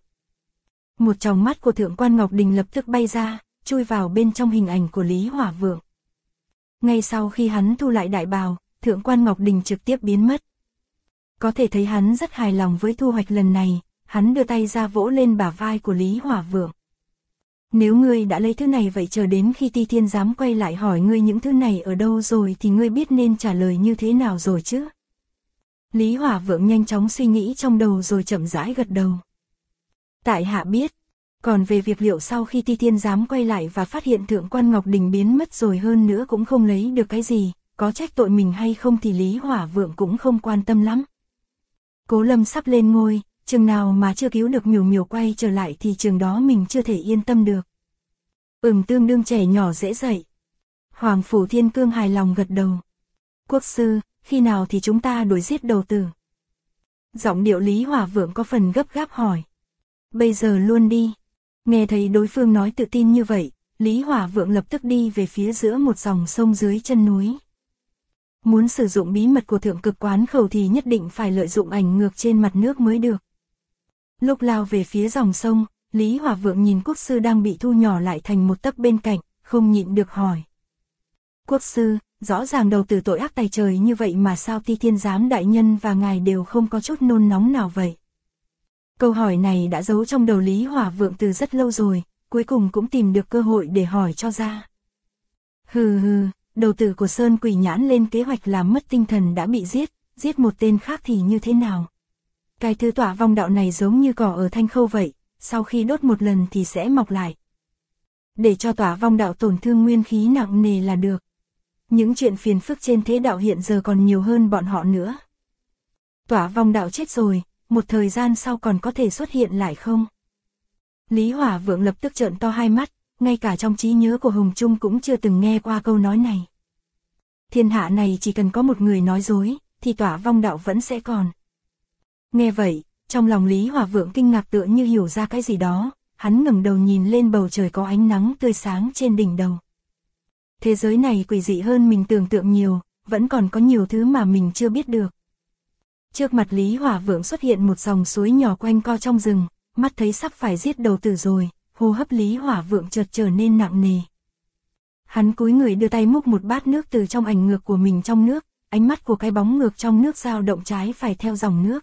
Một tròng mắt của Thượng quan Ngọc Đình lập tức bay ra, chui vào bên trong hình ảnh của Lý Hỏa Vượng. Ngay sau khi hắn thu lại đại bào, Thượng quan Ngọc Đình trực tiếp biến mất. Có thể thấy hắn rất hài lòng với thu hoạch lần này, hắn đưa tay ra vỗ lên bả vai của Lý Hỏa Vượng. Nếu ngươi đã lấy thứ này vậy chờ đến khi Ti Thiên Giám quay lại hỏi ngươi những thứ này ở đâu rồi thì ngươi biết nên trả lời như thế nào rồi chứ? Lý Hỏa Vượng nhanh chóng suy nghĩ trong đầu rồi chậm rãi gật đầu. Tại hạ biết, còn về việc liệu sau khi Ti Thiên Giám quay lại và phát hiện Thượng quan Ngọc Đình biến mất rồi hơn nữa cũng không lấy được cái gì, có trách tội mình hay không thì Lý Hỏa Vượng cũng không quan tâm lắm. Cố Lâm sắp lên ngôi, chừng nào mà chưa cứu được Miểu Miểu quay trở lại thì chừng đó mình chưa thể yên tâm được. Tương đương trẻ nhỏ dễ dạy. Hoàng Phủ Thiên Cương hài lòng gật đầu. Quốc sư, khi nào thì chúng ta đuổi giết Đầu Tử? Giọng điệu Lý Hỏa Vượng có phần gấp gáp hỏi. Bây giờ luôn đi. Nghe thấy đối phương nói tự tin như vậy, Lý Hỏa Vượng lập tức đi về phía giữa một dòng sông dưới chân núi. Muốn sử dụng bí mật của Thượng Cực Quán Khẩu thì nhất định phải lợi dụng ảnh ngược trên mặt nước mới được. Lúc lao về phía dòng sông, Lý Hỏa Vượng nhìn quốc sư đang bị thu nhỏ lại thành một tấc bên cạnh, không nhịn được hỏi. Quốc sư, rõ ràng Đầu Tử tội ác tày trời như vậy mà sao Ti Thiên Giám đại nhân và ngài đều không có chút nôn nóng nào vậy? Câu hỏi này đã giấu trong đầu Lý Hỏa Vượng từ rất lâu rồi, cuối cùng cũng tìm được cơ hội để hỏi cho ra. Hừ, Đầu Tử của Sơn Quỷ Nhãn lên kế hoạch làm mất tinh thần đã bị giết một tên khác thì như thế nào? Cái thứ Tỏa Vong Đạo này giống như cỏ ở Thanh Khâu vậy, sau khi đốt một lần thì sẽ mọc lại. Để cho Tỏa Vong Đạo tổn thương nguyên khí nặng nề là được. Những chuyện phiền phức trên thế đạo hiện giờ còn nhiều hơn bọn họ nữa. Tỏa Vong Đạo chết rồi, một thời gian sau còn có thể xuất hiện lại không? Lý Hỏa Vượng lập tức trợn to hai mắt, ngay cả trong trí nhớ của Hồng Trung cũng chưa từng nghe qua câu nói này. Thiên hạ này chỉ cần có một người nói dối, thì Tỏa Vong Đạo vẫn sẽ còn. Nghe vậy, trong lòng Lý Hỏa Vượng kinh ngạc tựa như hiểu ra cái gì đó, hắn ngẩng đầu nhìn lên bầu trời có ánh nắng tươi sáng trên đỉnh đầu. Thế giới này quỷ dị hơn mình tưởng tượng nhiều, vẫn còn có nhiều thứ mà mình chưa biết được. Trước mặt Lý Hỏa Vượng xuất hiện một dòng suối nhỏ quanh co trong rừng, mắt thấy sắp phải giết Đầu Tử rồi, hô hấp Lý Hỏa Vượng chợt trở nên nặng nề. Hắn cúi người đưa tay múc một bát nước từ trong ảnh ngược của mình trong nước, ánh mắt của cái bóng ngược trong nước dao động trái phải theo dòng nước.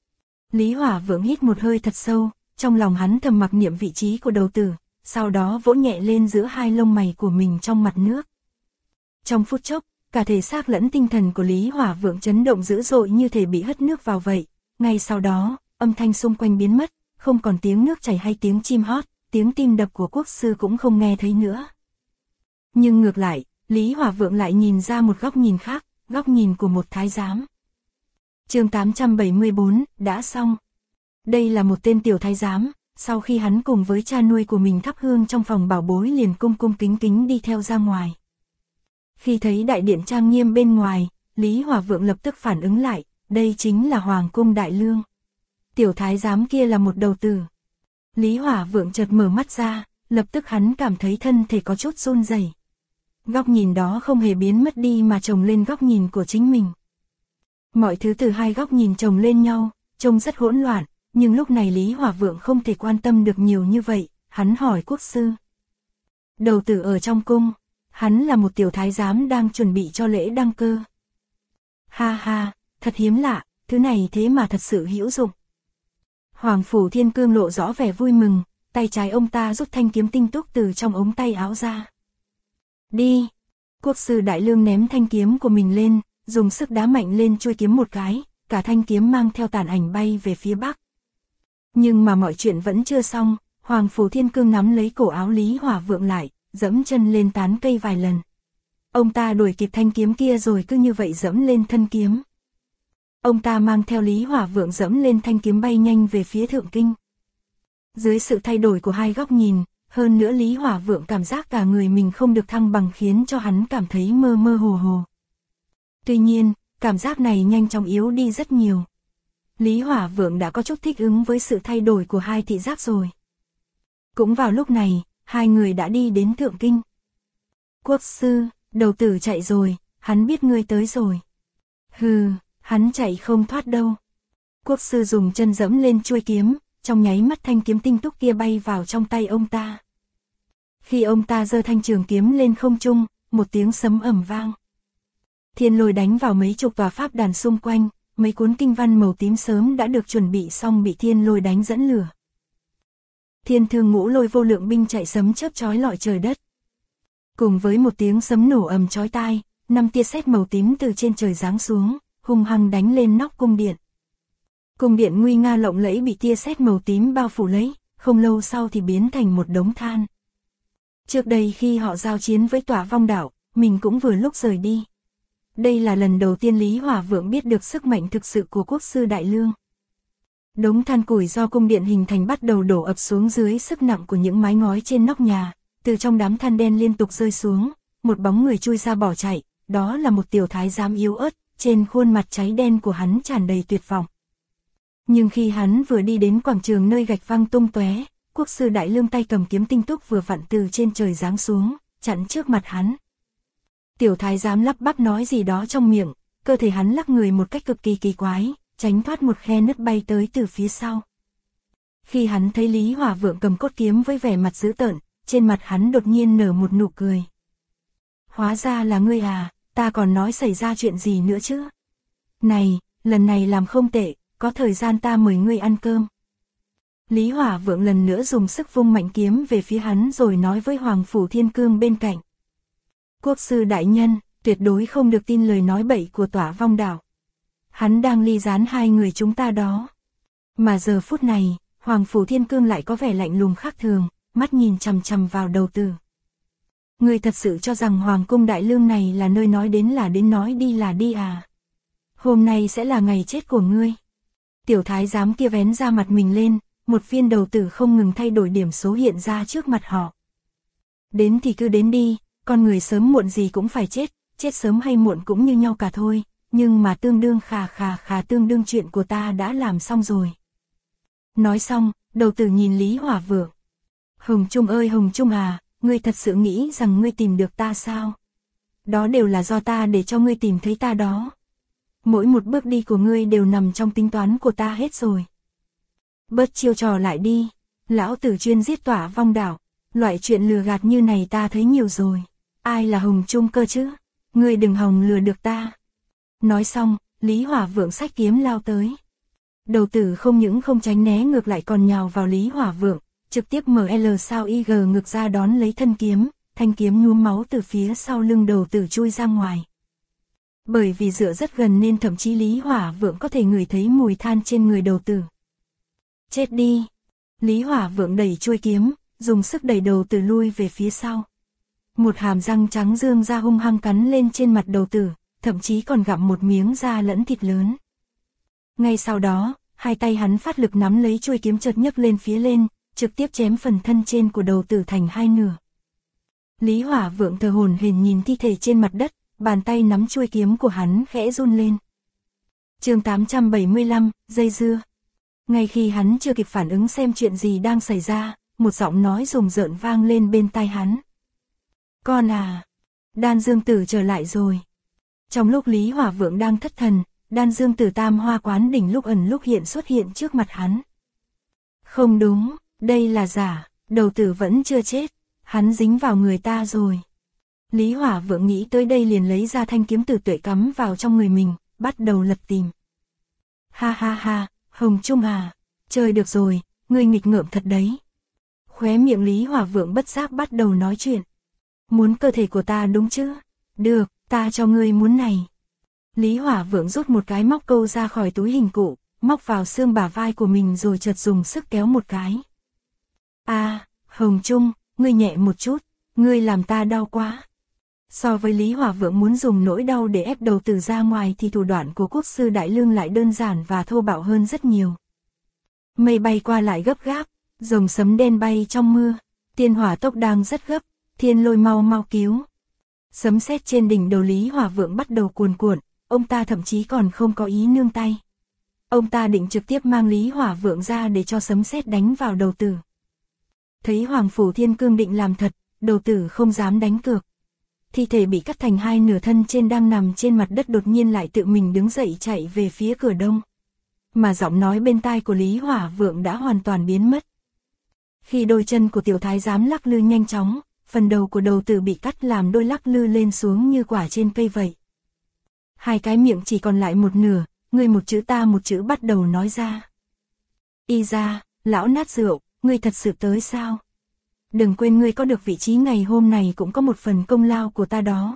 Lý Hỏa Vượng hít một hơi thật sâu, trong lòng hắn thầm mặc niệm vị trí của Đầu Tử, sau đó vỗ nhẹ lên giữa hai lông mày của mình trong mặt nước. Trong phút chốc, cả thể xác lẫn tinh thần của Lý Hỏa Vượng chấn động dữ dội như thể bị hất nước vào vậy. Ngay sau đó, âm thanh xung quanh biến mất, không còn tiếng nước chảy hay tiếng chim hót, tiếng tim đập của quốc sư cũng không nghe thấy nữa. Nhưng ngược lại, Lý Hỏa Vượng lại nhìn ra một góc nhìn khác, góc nhìn của một thái giám. Chương 874, đã xong. Đây là một tên tiểu thái giám, sau khi hắn cùng với cha nuôi của mình thắp hương trong phòng bảo bối liền cung cung kính kính đi theo ra ngoài. Khi thấy đại điện trang nghiêm bên ngoài, Lý Hỏa Vượng lập tức phản ứng lại, đây chính là Hoàng cung Đại Lương. Tiểu thái giám kia là một đầu tử. Lý Hỏa Vượng chợt mở mắt ra, lập tức hắn cảm thấy thân thể có chút run rẩy. Góc nhìn đó không hề biến mất đi mà chồng lên góc nhìn của chính mình. Mọi thứ từ hai góc nhìn chồng lên nhau, trông rất hỗn loạn, nhưng lúc này Lý Hỏa Vượng không thể quan tâm được nhiều như vậy, hắn hỏi quốc sư. Đầu tử ở trong cung, hắn là một tiểu thái giám đang chuẩn bị cho lễ đăng cơ. Ha ha, thật hiếm lạ, thứ này thế mà thật sự hữu dụng. Hoàng Phủ Thiên Cương lộ rõ vẻ vui mừng, tay trái ông ta rút thanh kiếm tinh túc từ trong ống tay áo ra. Đi! Quốc sư Đại Lương ném thanh kiếm của mình lên, dùng sức đá mạnh lên chuôi kiếm một cái, cả thanh kiếm mang theo tàn ảnh bay về phía bắc. Nhưng mà mọi chuyện vẫn chưa xong, Hoàng Phủ Thiên Cương nắm lấy cổ áo Lý Hỏa Vượng lại, dẫm chân lên tán cây vài lần. Ông ta đuổi kịp thanh kiếm kia rồi cứ như vậy dẫm lên thân kiếm. Ông ta mang theo Lý Hỏa Vượng dẫm lên thanh kiếm bay nhanh về phía thượng kinh. Dưới sự thay đổi của hai góc nhìn, hơn nữa Lý Hỏa Vượng cảm giác cả người mình không được thăng bằng khiến cho hắn cảm thấy mơ mơ hồ hồ. Tuy nhiên, cảm giác này nhanh chóng yếu đi rất nhiều. Lý Hỏa Vượng đã có chút thích ứng với sự thay đổi của hai thị giác rồi. Cũng vào lúc này, hai người đã đi đến thượng kinh. Quốc sư, đầu tử chạy rồi, hắn biết ngươi tới rồi. Hừ, hắn chạy không thoát đâu. Quốc sư dùng chân dẫm lên chuôi kiếm, trong nháy mắt thanh kiếm tinh túc kia bay vào trong tay ông ta. Khi ông ta giơ thanh trường kiếm lên không trung, một tiếng sấm ầm vang. Thiên lôi đánh vào mấy chục tòa pháp đàn xung quanh, mấy cuốn kinh văn màu tím sớm đã được chuẩn bị xong bị thiên lôi đánh dẫn lửa. Thiên Thương Ngũ Lôi vô lượng binh chạy sấm chớp chói lọi trời đất. Cùng với một tiếng sấm nổ ầm chói tai, 5 tia sét màu tím từ trên trời giáng xuống, hung hăng đánh lên nóc cung điện. Cung điện nguy nga lộng lẫy bị tia sét màu tím bao phủ lấy, không lâu sau thì biến thành một đống than. Trước đây khi họ giao chiến với Tỏa Vong Đảo, mình cũng vừa lúc rời đi. Đây là lần đầu tiên Lý Hỏa Vượng biết được sức mạnh thực sự của quốc sư Đại Lương. Đống than củi do cung điện hình thành bắt đầu đổ ập xuống dưới sức nặng của những mái ngói trên nóc nhà, từ trong đám than đen liên tục rơi xuống, một bóng người chui ra bỏ chạy, đó là một tiểu thái giám yếu ớt, trên khuôn mặt cháy đen của hắn tràn đầy tuyệt vọng. Nhưng khi hắn vừa đi đến quảng trường nơi gạch văng tung tóe, quốc sư Đại Lương tay cầm kiếm tinh túc vừa vặn từ trên trời giáng xuống, chặn trước mặt hắn. Tiểu thái giám lắp bắp nói gì đó trong miệng, cơ thể hắn lắc người một cách cực kỳ kỳ quái, tránh thoát một khe nứt bay tới từ phía sau. Khi hắn thấy Lý Hỏa Vượng cầm cốt kiếm với vẻ mặt dữ tợn, trên mặt hắn đột nhiên nở một nụ cười. Hóa ra là ngươi à, ta còn nói xảy ra chuyện gì nữa chứ? Này, lần này làm không tệ, có thời gian ta mời ngươi ăn cơm. Lý Hỏa Vượng lần nữa dùng sức vung mạnh kiếm về phía hắn rồi nói với Hoàng Phủ Thiên Cương bên cạnh. Quốc sư đại nhân, tuyệt đối không được tin lời nói bậy của Tỏa Vong Đảo. Hắn đang ly gián hai người chúng ta đó. Mà giờ phút này, Hoàng Phủ Thiên Cương lại có vẻ lạnh lùng khác thường, mắt nhìn chằm chằm vào đầu tử. Ngươi thật sự cho rằng Hoàng cung Đại Lương này là nơi nói đến là đến nói đi là đi à? Hôm nay sẽ là ngày chết của ngươi. Tiểu thái giám kia vén ra mặt mình lên, một viên đầu tử không ngừng thay đổi điểm số hiện ra trước mặt họ. Đến thì cứ đến đi, con người sớm muộn gì cũng phải chết, chết sớm hay muộn cũng như nhau cả thôi, nhưng mà tương đương khà tương đương chuyện của ta đã làm xong rồi. Nói xong, đầu tử nhìn Lý Hỏa Vượng. Hồng Trung ơi Hồng Trung à, ngươi thật sự nghĩ rằng ngươi tìm được ta sao? Đó đều là do ta để cho ngươi tìm thấy ta đó. Mỗi một bước đi của ngươi đều nằm trong tính toán của ta hết rồi. Bớt chiêu trò lại đi, lão tử chuyên giết Tỏa Vong Đảo, loại chuyện lừa gạt như này ta thấy nhiều rồi. Ai là Hồng Trung cơ chứ? Ngươi đừng hòng lừa được ta. Nói xong, Lý Hỏa Vượng xách kiếm lao tới. Đầu tử không những không tránh né ngược lại còn nhào vào Lý Hỏa Vượng, trực tiếp ML sao IG ngược ra đón lấy thân kiếm, thanh kiếm nhuốm máu từ phía sau lưng đầu tử chui ra ngoài. Bởi vì dựa rất gần nên thậm chí Lý Hỏa Vượng có thể ngửi thấy mùi than trên người đầu tử. Chết đi! Lý Hỏa Vượng đẩy chuôi kiếm, dùng sức đẩy đầu tử lui về phía sau. Một hàm răng trắng dương ra hung hăng cắn lên trên mặt đầu tử, thậm chí còn gặm một miếng da lẫn thịt lớn. Ngay sau đó, hai tay hắn phát lực nắm lấy chuôi kiếm chợt nhấc lên phía lên, trực tiếp chém phần thân trên của đầu tử thành hai nửa. Lý Hỏa Vượng thở hổn hển nhìn thi thể trên mặt đất, bàn tay nắm chuôi kiếm của hắn khẽ run lên. Chương 875, dây dưa. Ngay khi hắn chưa kịp phản ứng xem chuyện gì đang xảy ra, một giọng nói rùng rợn vang lên bên tai hắn. Con à, Đan Dương Tử trở lại rồi. Trong lúc Lý Hỏa Vượng đang thất thần, Đan Dương Tử Tam Hoa Quán Đỉnh lúc ẩn lúc hiện xuất hiện trước mặt hắn. Không đúng, đây là giả, đầu tử vẫn chưa chết, hắn dính vào người ta rồi. Lý Hỏa Vượng nghĩ tới đây liền lấy ra thanh kiếm tử tuệ cắm vào trong người mình, bắt đầu lật tìm. Ha ha ha, Hồng Trung à, chơi được rồi, ngươi nghịch ngợm thật đấy. Khóe miệng Lý Hỏa Vượng bất giác bắt đầu nói chuyện. Muốn cơ thể của ta đúng chứ? Được, ta cho ngươi muốn này. Lý Hỏa Vượng rút một cái móc câu ra khỏi túi hình cụ, móc vào xương bả vai của mình rồi chợt dùng sức kéo một cái. Hồng Trung, ngươi nhẹ một chút, ngươi làm ta đau quá. So với Lý Hỏa Vượng muốn dùng nỗi đau để ép đầu tử ra ngoài thì thủ đoạn của Quốc sư Đại Lương lại đơn giản và thô bạo hơn rất nhiều. Mây bay qua lại gấp gáp, rồng sấm đen bay trong mưa, tiên hỏa tốc đang rất gấp, thiên lôi mau mau cứu. Sấm sét trên đỉnh đầu Lý Hỏa Vượng bắt đầu cuồn cuộn, ông ta thậm chí còn không có ý nương tay. Ông ta định trực tiếp mang Lý Hỏa Vượng ra để cho sấm sét đánh vào đầu tử. Thấy Hoàng Phủ Thiên Cương định làm thật, đầu tử không dám đánh cược. Thi thể bị cắt thành hai nửa thân trên đang nằm trên mặt đất đột nhiên lại tự mình đứng dậy chạy về phía cửa đông. Mà giọng nói bên tai của Lý Hỏa Vượng đã hoàn toàn biến mất. Khi đôi chân của tiểu thái giám lắc lư nhanh chóng, phần đầu của đầu tử bị cắt làm đôi lắc lư lên xuống như quả trên cây vậy. Hai cái miệng chỉ còn lại một nửa, ngươi một chữ ta một chữ bắt đầu nói ra. Y ra, lão nát rượu, ngươi thật sự tới sao? Đừng quên ngươi có được vị trí ngày hôm này cũng có một phần công lao của ta đó.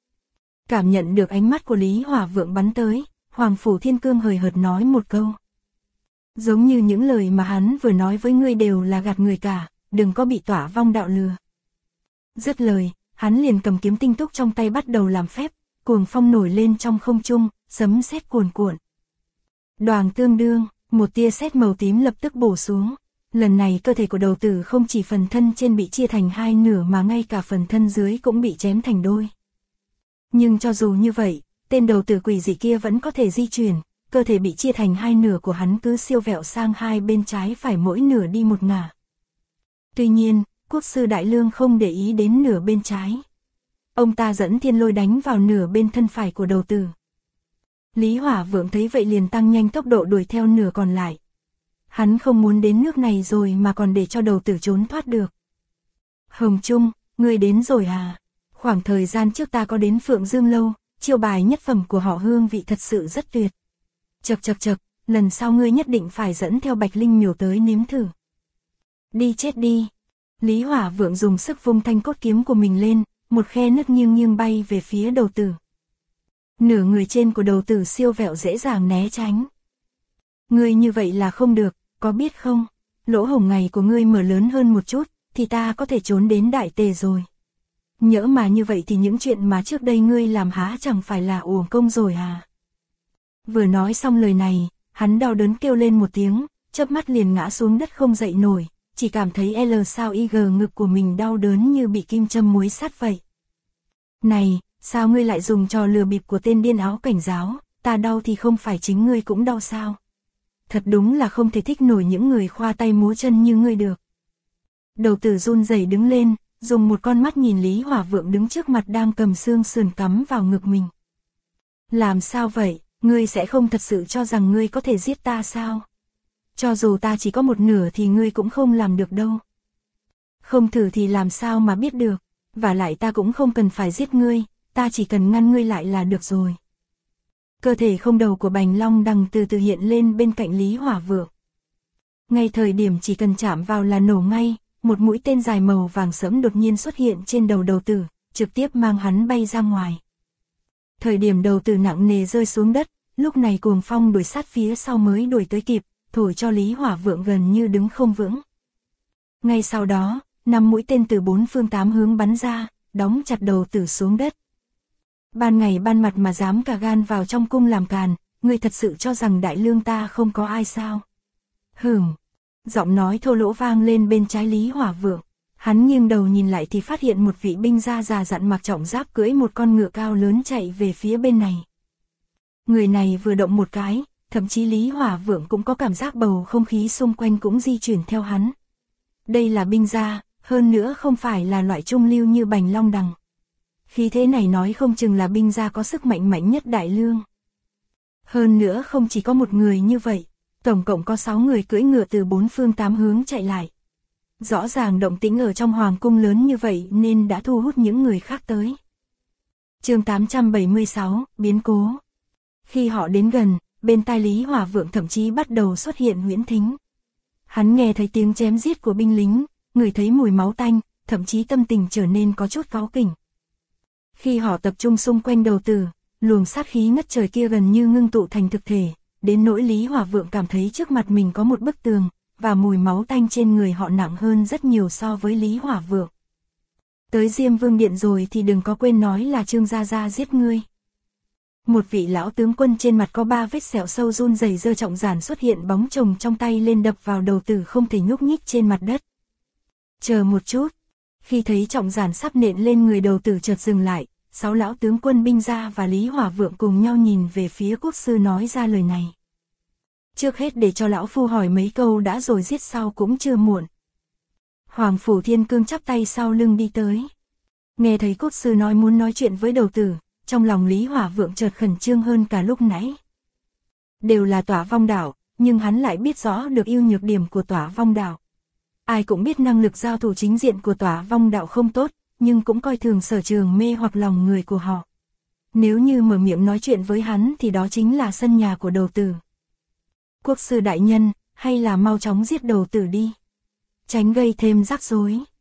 Cảm nhận được ánh mắt của Lý Hỏa Vượng bắn tới, Hoàng Phủ Thiên Cương hời hợt nói một câu. Giống như những lời mà hắn vừa nói với ngươi đều là gạt người cả, đừng có bị tỏa vong đạo lừa. Dứt lời, hắn liền cầm kiếm tinh túc trong tay bắt đầu làm phép, cuồng phong nổi lên trong không trung, sấm sét cuồn cuộn. Đoàng tương đương, một tia sét màu tím lập tức bổ xuống. Lần này cơ thể của đầu tử không chỉ phần thân trên bị chia thành hai nửa mà ngay cả phần thân dưới cũng bị chém thành đôi. Nhưng cho dù như vậy, tên đầu tử quỷ dị kia vẫn có thể di chuyển, cơ thể bị chia thành hai nửa của hắn cứ siêu vẹo sang hai bên trái phải mỗi nửa đi một ngả. Tuy nhiên, Quốc sư Đại Lương không để ý đến nửa bên trái. Ông ta dẫn thiên lôi đánh vào nửa bên thân phải của đầu tử. Lý Hỏa Vượng thấy vậy liền tăng nhanh tốc độ đuổi theo nửa còn lại. Hắn không muốn đến nước này rồi mà còn để cho đầu tử trốn thoát được. Hồng Trung, ngươi đến rồi à? Khoảng thời gian trước ta có đến Phượng Dương Lâu, chiêu bài nhất phẩm của họ hương vị thật sự rất tuyệt. Chậc chậc chậc, lần sau ngươi nhất định phải dẫn theo Bạch Linh Miểu tới nếm thử. Đi chết đi. Lý Hỏa Vượng dùng sức vung thanh cốt kiếm của mình lên, một khe nứt nghiêng nghiêng bay về phía đầu tử. Nửa người trên của đầu tử siêu vẹo dễ dàng né tránh. Ngươi như vậy là không được, có biết không? Lỗ hổng ngày của ngươi mở lớn hơn một chút, thì ta có thể trốn đến Đại Tề rồi. Nhỡ mà như vậy thì những chuyện mà trước đây ngươi làm há chẳng phải là uổng công rồi à? Vừa nói xong lời này, hắn đau đớn kêu lên một tiếng, chớp mắt liền ngã xuống đất không dậy nổi, chỉ cảm thấy L sao IG ngực của mình đau đớn như bị kim châm muối sắt vậy. Này, sao ngươi lại dùng trò lừa bịp của tên điên áo cảnh giáo, ta đau thì không phải chính ngươi cũng đau sao? Thật đúng là không thể thích nổi những người khoa tay múa chân như ngươi được. Đầu tử run rẩy đứng lên, dùng một con mắt nhìn Lý Hỏa Vượng đứng trước mặt đang cầm xương sườn cắm vào ngực mình. Làm sao vậy, ngươi sẽ không thật sự cho rằng ngươi có thể giết ta sao? Cho dù ta chỉ có một nửa thì ngươi cũng không làm được đâu. Không thử thì làm sao mà biết được, và lại ta cũng không cần phải giết ngươi, ta chỉ cần ngăn ngươi lại là được rồi. Cơ thể không đầu của Bành Long Đằng từ từ hiện lên bên cạnh Lý Hỏa Vượng. Ngay thời điểm chỉ cần chạm vào là nổ ngay, một mũi tên dài màu vàng sẫm đột nhiên xuất hiện trên đầu đầu tử, trực tiếp mang hắn bay ra ngoài. Thời điểm đầu tử nặng nề rơi xuống đất, lúc này cuồng phong đuổi sát phía sau mới đuổi tới kịp, thổi cho Lý Hỏa Vượng gần như đứng không vững. Ngay sau đó, 5 mũi tên từ 4 phương 8 hướng bắn ra, đóng chặt đầu tử xuống đất. Ban ngày ban mặt mà dám cả gan vào trong cung làm càn, ngươi thật sự cho rằng Đại Lương ta không có ai sao? Giọng nói thô lỗ vang lên bên trái Lý Hỏa Vượng. Hắn nghiêng đầu nhìn lại thì phát hiện một vị binh gia già dặn mặc trọng giáp cưỡi một con ngựa cao lớn chạy về phía bên này. Người này vừa động một cái, thậm chí Lý Hỏa Vượng cũng có cảm giác bầu không khí xung quanh cũng di chuyển theo hắn. Đây là binh gia, hơn nữa không phải là loại trung lưu như Bành Long Đằng. Khí thế này nói không chừng là binh gia có sức mạnh mạnh nhất Đại Lương. Hơn nữa không chỉ có một người như vậy, tổng cộng có 6 người cưỡi ngựa từ 4 phương 8 hướng chạy lại. Rõ ràng động tĩnh ở trong hoàng cung lớn như vậy nên đã thu hút những người khác tới. Chương 876, biến cố. Khi họ đến gần, bên tai Lý Hỏa Vượng thậm chí bắt đầu xuất hiện huyễn thính. Hắn nghe thấy tiếng chém giết của binh lính, ngửi thấy mùi máu tanh, thậm chí tâm tình trở nên có chút cáu kỉnh. Khi họ tập trung xung quanh Đầu Tử, luồng sát khí ngất trời kia gần như ngưng tụ thành thực thể, đến nỗi Lý Hỏa Vượng cảm thấy trước mặt mình có một bức tường, và mùi máu tanh trên người họ nặng hơn rất nhiều so với Lý Hỏa Vượng. Tới Diêm Vương Điện rồi thì đừng có quên nói là Trương Gia Gia giết ngươi. Một vị lão tướng quân trên mặt có 3 vết sẹo sâu run rẩy giơ trọng giản xuất hiện bóng chồng trong tay lên đập vào Đầu Tử không thể nhúc nhích trên mặt đất. Chờ một chút. Khi thấy trọng giản sắp nện lên người Đầu Tử chợt dừng lại, 6 lão tướng quân binh gia và Lý Hỏa Vượng cùng nhau nhìn về phía quốc sư nói ra lời này. Trước hết để cho lão phu hỏi mấy câu đã rồi giết sau cũng chưa muộn. Hoàng Phủ Thiên Cương chắp tay sau lưng đi tới. Nghe thấy quốc sư nói muốn nói chuyện với Đầu Tử, trong lòng Lý Hỏa Vượng chợt khẩn trương hơn cả lúc nãy. Đều là Tỏa Vong Đạo, nhưng hắn lại biết rõ được ưu nhược điểm của Tỏa Vong Đạo. Ai cũng biết năng lực giao thủ chính diện của Tỏa Vong Đạo không tốt, nhưng cũng coi thường sở trường mê hoặc lòng người của họ. Nếu như mở miệng nói chuyện với hắn thì đó chính là sân nhà của Đầu Tử. Quốc sư đại nhân, hay là mau chóng giết Đầu Tử đi. Tránh gây thêm rắc rối.